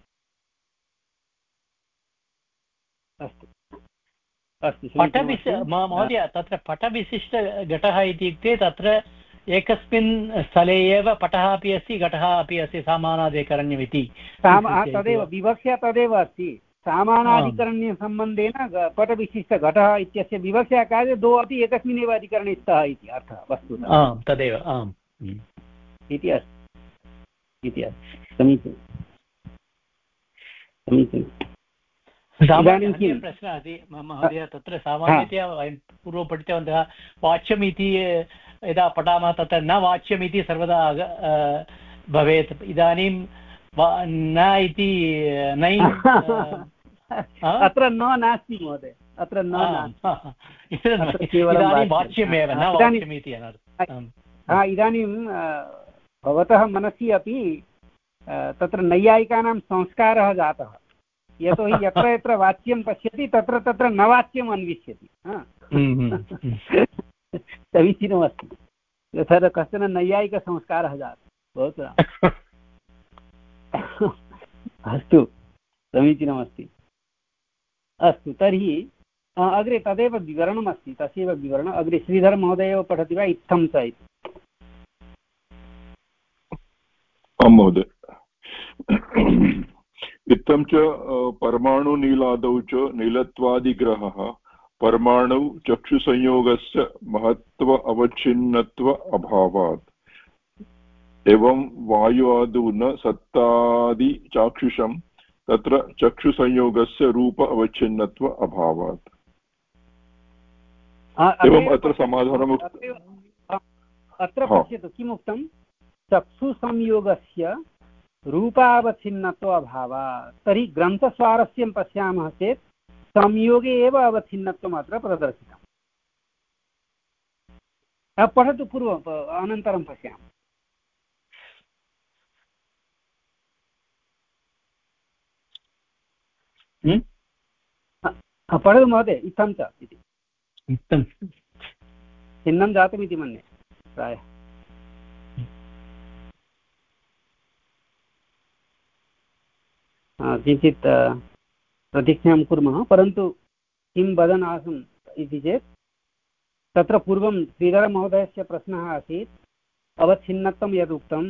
अस्तु अस्तु पटविश महोदय तत्र पटविशिष्टघटः इत्युक्ते तत्र एकस्मिन् स्थले एव पटः अपि अस्ति घटः अपि अस्ति सामानाधिकरण्यमिति तदेव विवक्षा तदेव अस्ति सामानाधिकरण्यसम्बन्धेन पटविशिष्टघटः इत्यस्य विवक्षा कार्ये द्वौ अपि एकस्मिन्नेव अधिकरणे स्तः इति अर्थः वस्तुतः तदेव आम् इति अस्ति इति अस्ति समीचीनं समीचीनं सामान्यः प्रश्नः अस्ति महोदय तत्र सामान्यतया वयं पूर्वं पठितवन्तः वाच्यम् इति यदा पठामः तत्र न वाच्यम् इति सर्वदा भवेत् इदानीं न इति नै अत्र न नास्ति महोदय अत्र न इदानीं वाच्यमेव न वाच्यम् इति इदानीं भवतः मनसि अपि तत्र नैयायिकानां संस्कारः जातः यतोहि यत्र यत्र वाच्यं पश्यति तत्र तत्र न वाच्यम् अन्विष्यति समीचीनमस्ति यथा कश्चन नैयायिकसंस्कारः जातः भवतु अस्तु समीचीनमस्ति अस्तु तर्हि अग्रे तदेव विवरणमस्ति तस्यैव विवरणम् अग्रे श्रीधरमहोदय एव पठति वा इत्थं च इति आं महोदय इत्थं च परमाणुनीलादौ च नीलत्वादिग्रहः परमाणु चक्षुसंयोगस्य महत्त्व अवच्छिन्नत्व अभावात् एवं वायुआदौ न सत्तादि चाक्षुषं तत्र चक्षुसंयोगस्य रूप अवच्छिन्नत्व अभावात् एवम् अत्र समाधानम् अत्र पश्यतु किमुक्तं चक्षुसंयोगस्य रूपावच्छिन्नत्व अभावात् तर्हि ग्रन्थस्वारस्यं पश्यामः चेत् संयोगे एव अवच्छिन्नत्वम् अत्र प्रदर्शितम् पठतु पूर्वम् अनन्तरं पश्यामः पठतु महोदय इत्थं च इति छिन्नं जातमिति मन्ये प्रायः किञ्चित् प्रतीक्षां कुर्मः परन्तु किं वदन् आसम् इति चेत् तत्र पूर्वं श्रीधरमहोदयस्य प्रश्नः आसीत् अवच्छिन्नत्वं यदुक्तम्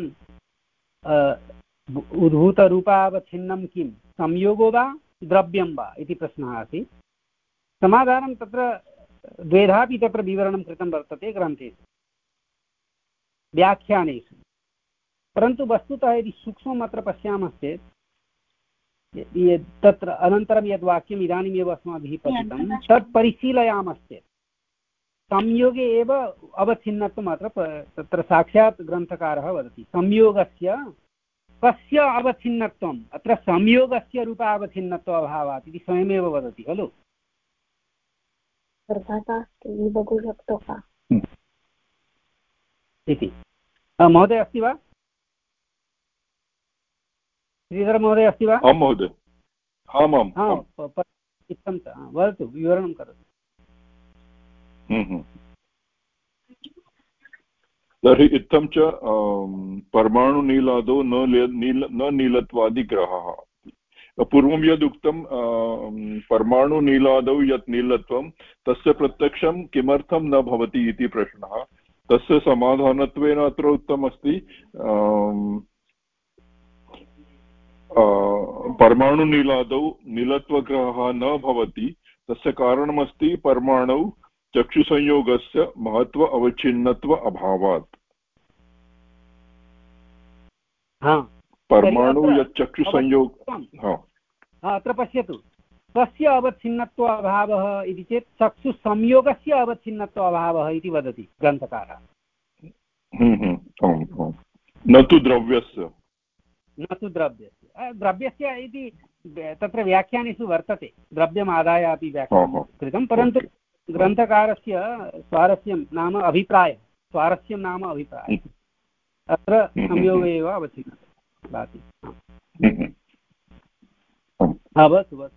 उद्भूतरूपावच्छिन्नं किं संयोगो वा द्रव्यं वा इति प्रश्नः आसीत् समाधानं तत्र द्वेधापि तत्र विवरणं कृतं वर्तते ग्रन्थेषु व्याख्यानेषु परन्तु वस्तुतः यदि सूक्ष्मम् अत्र पश्यामश्चेत् तत्र अनन्तरं यद् वाक्यम् इदानीमेव अस्माभिः पठितं तत् परिशीलयामश्चेत् संयोगे एव अवच्छिन्नत्वम् अत्र तत्र साक्षात् ग्रन्थकारः वदति संयोगस्य कस्य अवच्छिन्नत्वम् अत्र संयोगस्य रूपावच्छिन्नत्व अभावात् इति स्वयमेव वदति खलु इति महोदय अस्ति वा श्रीधर महोदय अस्ति वा आं महोदय आमाम् इत्थं वदतु, विवरणं करोतु। तर्हि इत्थं च परमाणुनीलादौ न नील न नीलत्वादिग्रहः। पूर्वं यदुक्तं परमाणुनीलादौ यत् नीलत्वं तस्य प्रत्यक्षं किमर्थं न भवति इति प्रश्नः। तस्य समाधानत्वेन अत्र उक्तमस्ति परमाणुनीलादौ नीलत्वग्रहः न भवति। तस्य कारणमस्ति परमाणौ चक्षुसंयोगस्य महत्व अवच्छिन्नत्व अभावात्। परमाणु यत् चक्षुसंयोग अत्र पश्यतु, स्वस्य अवच्छिन्नत्व अभावः इति चेत् चक्षुसंयोगस्य अवच्छिन्नत्व अभावः इति वदति ग्रन्थकारः, न तु द्रव्यस्य न तु द्रव्यस्य। द्रव्यस्य इति तत्र व्याख्यानेषु वर्तते, द्रव्यमादाय अपि व्याख्यानं कृतं, परन्तु ग्रन्थकारस्य स्वारस्यं नाम अभिप्रायः, स्वारस्यं नाम अभिप्रायः, अत्र संयोगे एव अवच्छिन्नता भाति। भवतु भवतु।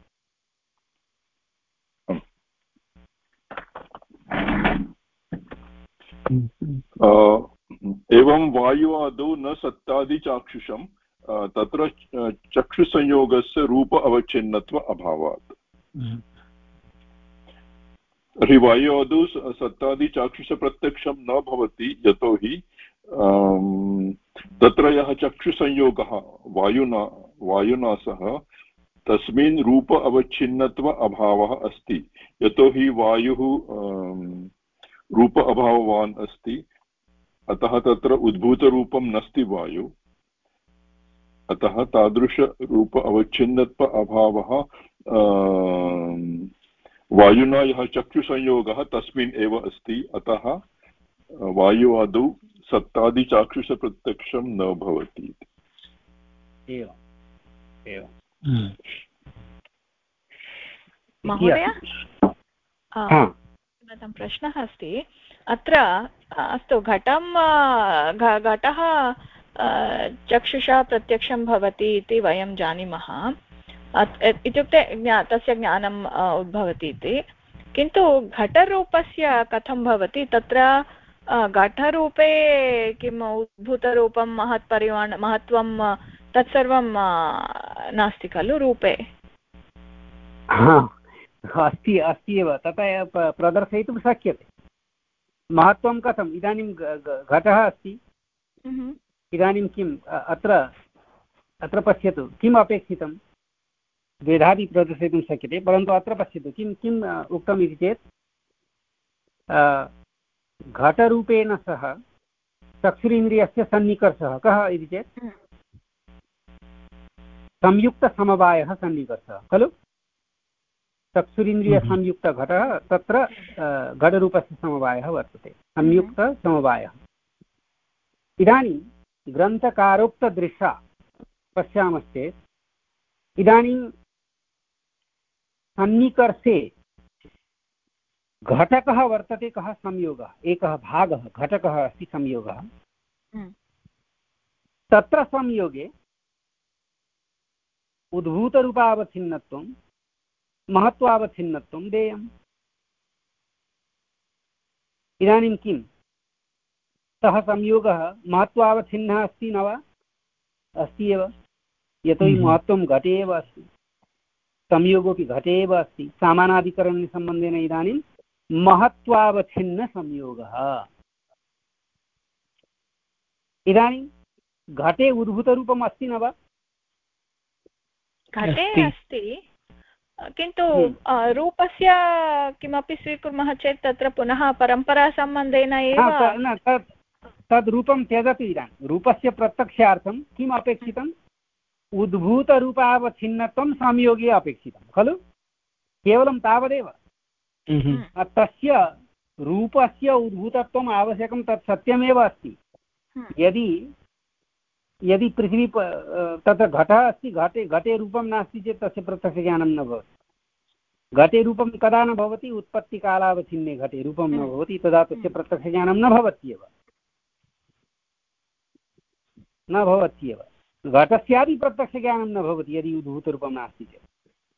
एवं वायु आदौ न सत्तादिचाक्षुषं तत्र चक्षुसंयोगस्य रूप अवच्छिन्नत्व अभावात्। तर्हि वायुआदौ सत्तादिचाक्षुषप्रत्यक्षं न भवति, यतोहि तत्र यः चक्षुसंयोगः वायुना वायुना सह तस्मिन् रूप अवच्छिन्नत्व अभावः अस्ति। यतोहि वायुः रूप अभाववान् अस्ति, अतः तत्र उद्भूतरूपं नास्ति वायु, अतः तादृशरूप अवच्छिन्नत्व अभावः वायुना यः चक्षुसंयोगः तस्मिन् एव अस्ति, अतः वायुआदौ सत्तादिचाक्षुषप्रत्यक्षं न भवति। एवम् एवं महोदय, प्रश्नः अस्ति अत्र। अस्तु, घटं घटः चक्षुषा प्रत्यक्षं भवति इति वयं जानीमः, इत्युक्ते तस्य ज्ञानम् उद्भवति इति, किन्तु घटरूपस्य कथं भवति? तत्र घटरूपे किम् उद्भूतरूपं महत्परिमाण महत्त्वं तत्सर्वं नास्ति खलु रूपे? अस्ति अस्ति एव, तथा प्रदर्शयितुं शक्यते। महत्त्वं कथम्? इदानीं घटः अस्ति, इदानीं किम् अत्र अत्र पश्यतु, किम् अपेक्षितं? द्विधापि प्रदर्शयितुं शक्यते, परन्तु अत्र पश्यतु किं किम् उक्तम् इति चेत् घटरूपेण सह चक्षुरिन्द्रियस्य सन्निकर्षः कः इति चेत् संयुक्तसमवायः सन्निकर्षः खलु। चक्षुरिन्द्रियसंयुक्तघटः, तत्र घटरूपस्य समवायः वर्तते, संयुक्तसमवायः। इदानीं ग्रन्थकारोक्तदृशा पश्यामश्चेत् इदानीं सन्निकर्षे घटकः वर्तते, कः? संयोगः, एकः भागः घटकः अस्ति संयोगः। तत्र संयोगे उद्भूतरूपावच्छिन्नत्वं महत्त्वावच्छिन्नत्वं देयम्। इदानीं किं सः संयोगः महत्त्वावच्छिन्नः अस्ति न वा? अस्ति एव, यतोहि महत्त्वं घटे एव अस्ति, संयोगोऽपि घटे एव अस्ति। सामानाधिकरणसम्बन्धेन इदानीं महत्त्वावच्छिन्नसंयोगः। इदानीं घटे उद्भूतरूपम् अस्ति न वा? घटे अस्ति, किन्तु रूपस्य किमपि स्वीकुर्मः चेत् तत्र पुनः परम्परासम्बन्धेन एव तद् रूपं त्यजतु। इदानीं रूपस्य प्रत्यक्षार्थं किम् अपेक्षितम्? उद्भूतरूपावच्छिन्नत्वं संयोगे अपेक्षितं खलु, केवलं तावदेव। तस्य रूपस्य उद्भूतत्वम् आवश्यकं, तत् सत्यमेव अस्ति। यदि यदि पृथिवी तत्र घटः अस्ति, घटे घटे रूपं नास्ति चेत् तस्य प्रत्यक्षज्ञानं न भवति। घटे रूपं कदा न भवति? उत्पत्तिकालावच्छिन्ने घटे रूपं न भवति, तदा तस्य प्रत्यक्षज्ञानं न भवत्येव न भवत्येव घटस्यापि प्रत्यक्षज्ञानं न भवति यदि उद्भूतरूपं नास्ति चेत्।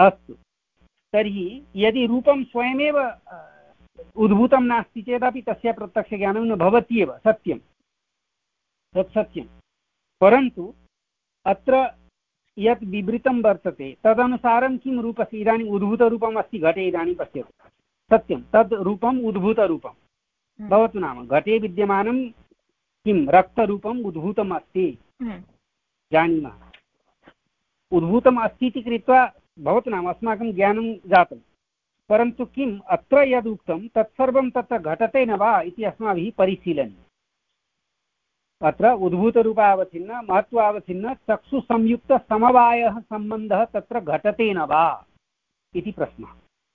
अस्तु, तर्हि यदि रूपं स्वयमेव उद्भूतं नास्ति चेदपि तस्य प्रत्यक्षज्ञानं न भवति एव, सत्यं, तत् सत्यं। परन्तु अत्र यत् विवृतं वर्तते तदनुसारं किं रूपस्य, इदानीम् उद्भूतरूपम् अस्ति घटे, इदानीं पश्यतु, सत्यं तद् रूपम् उद्भूतरूपं भवतु, नाम घटे विद्यमानं किं रक्तरूपम् उद्भूतम् अस्ति, जानीमः, उद्भूतम् अस्ति इति कृत्वा भवतु नाम अस्माकं ज्ञानं जातं। परन्तु किम् अत्र यदुक्तं तत्सर्वं तत्र घटते न वा इति अस्माभिः परिशीलनीयम्। अत्र उद्भूतरूपावच्छिन्न महत्वावच्छिन्न चक्षुसंयुक्तसमवायः सम्बन्धः तत्र घटते न वा इति प्रश्नः।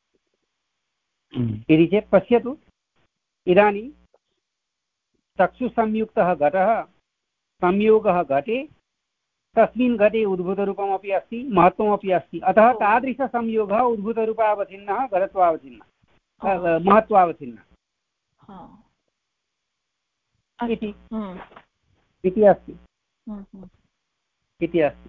यदि चेत् पश्यतु, इदानीं चक्षुसंयुक्तः घटः, संयोगः घटे, तस्मिन् घटे उद्भूतरूपमपि अस्ति, महत्त्वमपि अस्ति, अतः तादृशसंयोगः उद्भूतरूपावच्छिन्नः घटत्वावच्छिन्नः महत्त्वावच्छिन्नः इति इति अस्ति इति अस्ति।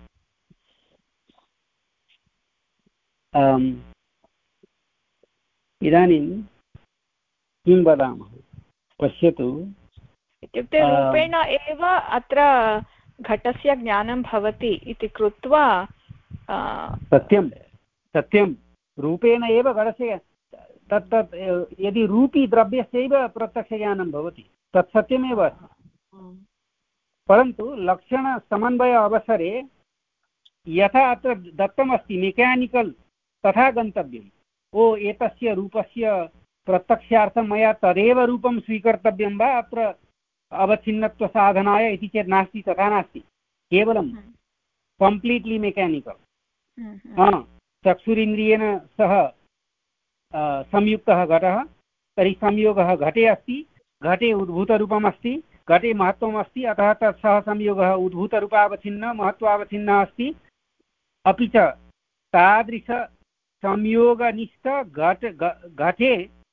इदानीं किं वदामः, पश्यतु, इत्युक्ते रूपेण एव अत्र घटस्य ज्ञानं भवति इति कृत्वा सत्यं सत्यं रूपेण एव घटस्य तत् तत् यदि रूपी द्रव्यस्यैव प्रत्यक्षज्ञानं भवति तत् सत्यमेव अस्ति। परन्तु लक्षणसमन्वय अवसरे यथा अत्र दत्तमस्ति मेकानिकल् तथा गन्तव्यम्। ओ एतस्य रूपस्य प्रत्यक्षार्थं मया तदेव रूपं स्वीकर्तव्यं वा अत्र अवच्छिन्नत्वसाधनाय इति चेत् नास्ति, तथा नास्ति, केवलं कम्प्लीट्लि मेकानिकल्। चक्षुरिन्द्रियेण सह संयुक्तः घटः, तर्हि संयोगः घटे अस्ति, घटे उद्भूतरूपम् अस्ति, घटे महत्त्वम् अस्ति, अतः तत् सह संयोगः उद्भूतरूपावच्छिन्न महत्त्वावच्छिन्नः अस्ति। अपि च तादृश संयोगनिष्ठ घट घटे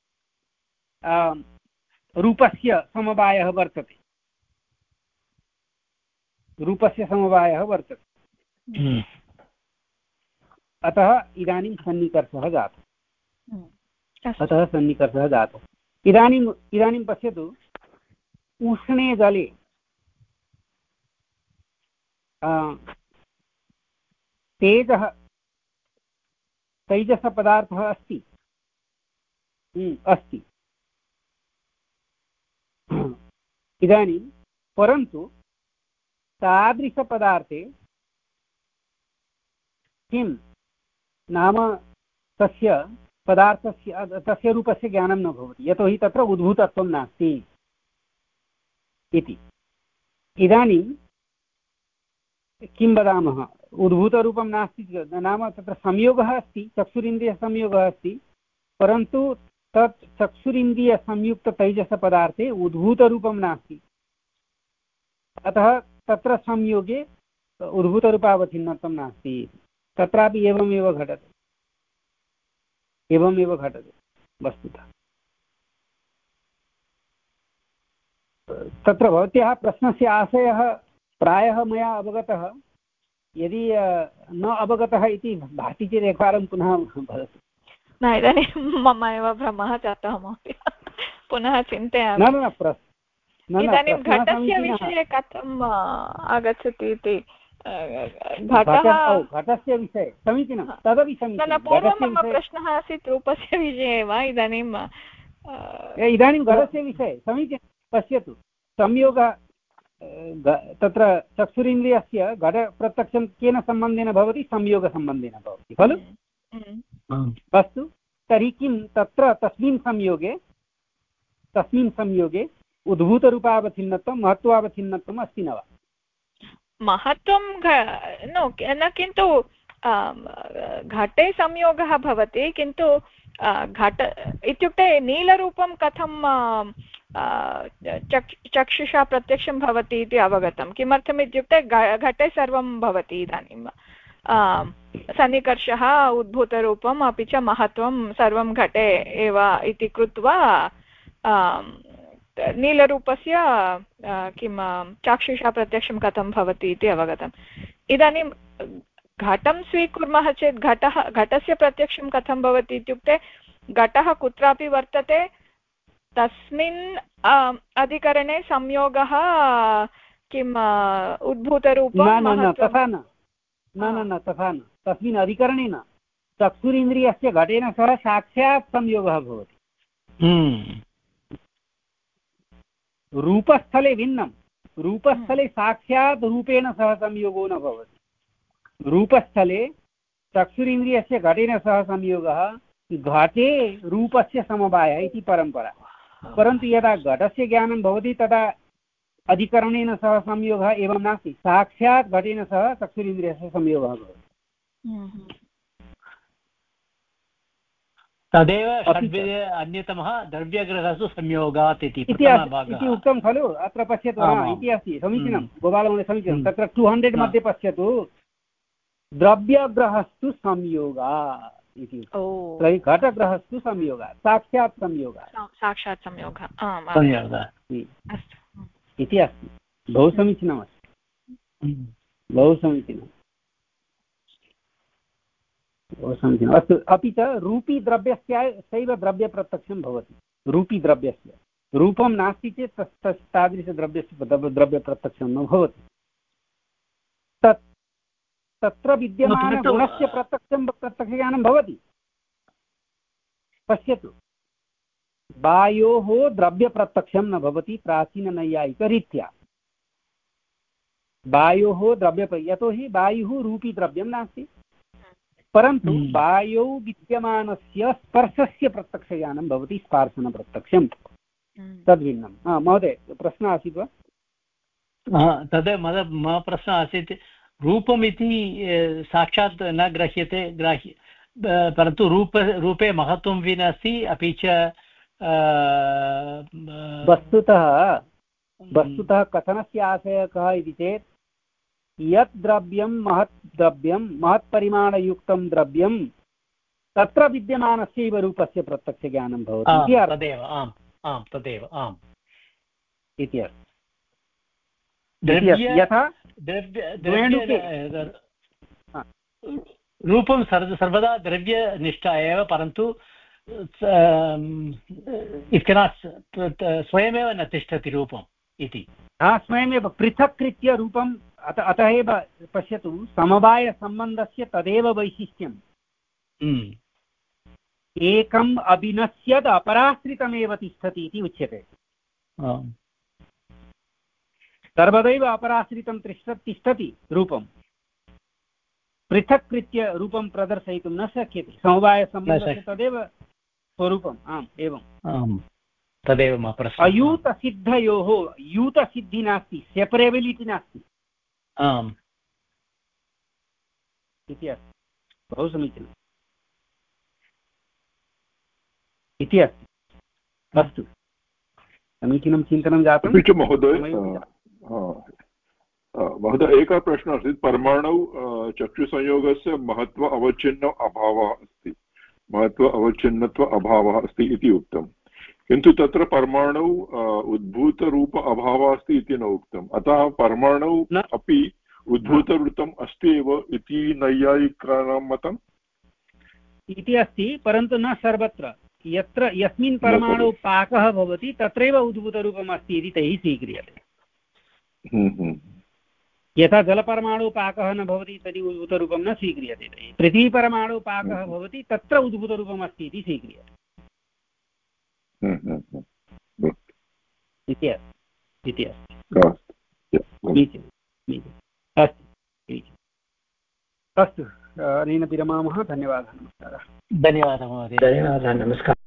रूपस्य समवायः वर्तते, रूपस्य समवायः वर्तते। अतः इदानीं सन्निकर्षः जातः, अतः सन्निकर्षः जातः। इदानीम् इदानीं पश्यतु, उष्णे जले तेजः तैजसपदार्थः अस्ति अस्ति इदानीं, परन्तु तादृशपदार्थे किं नाम तस्य पदार्थस्य तस्य रूपस्य ज्ञानं न भवति, यतोहि तत्र उद्भूतत्वं नास्ति इति। इदानीं किं वदामः, उद्भूतरूपं नास्ति नाम तत्र संयोगः अस्ति, चक्षुरिन्द्रियसंयोगः अस्ति, परन्तु तत् चक्षुरिन्द्रियसंयुक्ततैजसपदार्थे उद्भूतरूपं नास्ति, अतः तत्र संयोगे उद्भूतरूपावच्छिन्नत्वं नास्ति। तत्रापि एवमेव घटते, एवमेव घटते वस्तुतः। तत्र भवत्याः प्रश्नस्य आशयः प्रायः मया अवगतः। यदि न अवगतः इति भाति चेत् एकवारं पुनः वदतु। न, इदानीं मम एव भ्रमः जातः महोदय, पुनः चिन्तयामि। न न प्रश्न इदानीं घटस्य विषये कथम् आगच्छति इति, घटः घटस्य विषये समीचीनं, तदपि समीचीनं। पूर्वं मम प्रश्नः आसीत् रूपस्य विषये वा, इदानीं इदानीं घटस्य विषये समीचीनं। पश्यतु, संयोगः तत्र चक्षुरिन्द्रियस्य घटप्रत्यक्षं केन सम्बन्धेन भवति, संयोगसम्बन्धेन भवति खलु। अस्तु, तर्हि किं तत्र तस्मिन् संयोगे तस्मिन् संयोगे उद्भूतरूपावच्छिन्नत्वं महत्त्वावच्छिन्नत्वम् अस्ति न वा? महत्त्वं न, किन्तु घटे संयोगः भवति, किन्तु घट इत्युक्ते नीलरूपं कथं चक्षुषा प्रत्यक्षं भवति इति अवगतं। किमर्थम् इत्युक्ते घटे सर्वं भवति। इदानीं सन्निकर्षः, उद्भूतरूपम्, अपि च महत्त्वं सर्वं घटे एव इति कृत्वा नीलरूपस्य किं चक्षुषा प्रत्यक्षं कथं भवति इति अवगतम्। इदानीं घटं स्वीकुर्मः चेत् घटः घटस्य प्रत्यक्षं कथं भवति इत्युक्ते घटः कुत्रापि वर्तते तस्मिन् अधिकरणे संयोगः किम् उद्भूतरूपं तथा न न न तथा न तस्मिन् अधिकरणे न चक्षुरिन्द्रियस्य घटेन सह साक्षात् संयोगः भवति रूपस्थले भिन्नं रूपस्थले साक्षात् रूपेण सह संयोगो न भवति रूपस्थले चक्षुरिन्द्रियस्य घटेन सह संयोगः घटे रूपस्य समवायः इति परम्परा परन्तु यदा घटस्य ज्ञानं भवति तदा अधिकरणेन सह संयोगः एवं नास्ति साक्षात् घटेन सह चक्षुरिन्द्रियस्य संयोगः भवति तदेव षड्विधे अन्यतमः द्रव्यग्रहसु संयोगात् इति उक्तं खलु अत्र पश्यतु इति अस्ति समीचीनं गोपालमहोदय समीचीनं तत्र टु हण्ड्रेड् मध्ये पश्यतु द्रव्यग्रहस्तु संयोगात् इति तर्हि घटग्रहस्तु संयोगात् साक्षात् संयोगात् साक्षात् संयोगः इति अस्ति बहु समीचीनमस्ति बहु समीचीनं बहु समीचीनम् अस्तु अपि च रूपी द्रव्यस्य सैव द्रव्यप्रत्यक्षं भवति रूपी द्रव्यस्य रूपं नास्ति चेत् तस् तादृशद्रव्यस्य द्रव्यप्रत्यक्षं न भवति तत् तत्र विद्यमानगुणस्य प्रत्यक्षं प्रत्यक्षज्ञानं भवति पश्यतु वायोः द्रव्यप्रत्यक्षं न भवति प्राचीननैयायिकरीत्या वायोः द्रव्य यतोहि वायुः रूपी द्रव्यं नास्ति परन्तु वायौ विद्यमानस्य स्पर्शस्य प्रत्यक्षज्ञानं भवति स्पार्शनप्रत्यक्षं तद्भिन्नं महोदय प्रश्नः आसीत् वा तद् मम प्रश्नः आसीत् रूपमिति साक्षात् न ग्रह्यते ग्राह्य परन्तु रूप रूपे महत्त्वं विना अस्ति अपि च वस्तुतः वस्तुतः कथनस्य आशयः कः इति चेत् यत् द्रव्यं महत् द्रव्यं महत्परिमाणयुक्तं द्रव्यं तत्र विद्यमानस्यैव रूपस्य प्रत्यक्षज्ञानं भवति तदेव आम् आम् तदेव आम् इति यथा रूपं सर्वदा द्रव्यनिष्ठा एव परन्तु स्वयमेव न तिष्ठति रूपम् इति स्वयमेव पृथक् कृत्य रूपम् अत अतः एव पश्यतु समवायसम्बन्धस्य तदेव वैशिष्ट्यम् एकम् अभिनश्यद् अपराश्रितमेव तिष्ठति इति उच्यते सर्वदैव अपराश्रितं तिष्ठति रूपं पृथक् कृत्य रूपं प्रदर्शयितुं न शक्यते समवायसम्बन्धस्य तदेव स्वरूपम् आम् एवं तदेव अयूतसिद्धयोः यूतसिद्धि नास्ति सेपरेबिलिटि नास्ति आम् इति अस्ति बहु समीचीनम् इति अस्ति अस्तु समीचीनं चिन्तनं जातम् महोदय महोदय एकः प्रश्नः अस्ति परमाणु चक्षुसंयोगस्य महत्व अवच्छिन्न अभावः अस्ति महत्व अवच्छिन्नत्व अभावः अस्ति इति उक्तं किन्तु तत्र परमाणु उद्भूतरूप अभावः अस्ति इति न उक्तम् अतः परमाणु अपि उद्भूतरूपम् अस्ति एव इति नैयायिकानां मतम् इति अस्ति परन्तु न सर्वत्र यत्र यस्मिन् परमाणु पाकः भवति तत्रैव उद्भूतरूपम् अस्ति इति तैः स्वीक्रियते यथा जलपरमाणु पाकः न भवति तर्हि उद्भूतरूपं न स्वीक्रियते पृथ्वीपरमाणु पाकः भवति तत्र उद्भूतरूपम् अस्ति इति स्वीक्रियते इति अस्ति इति अस्ति अस्तु अस्तु अनेन विरमामः धन्यवादः नमस्कारः धन्यवादः महोदय धन्यवादः नमस्कारः।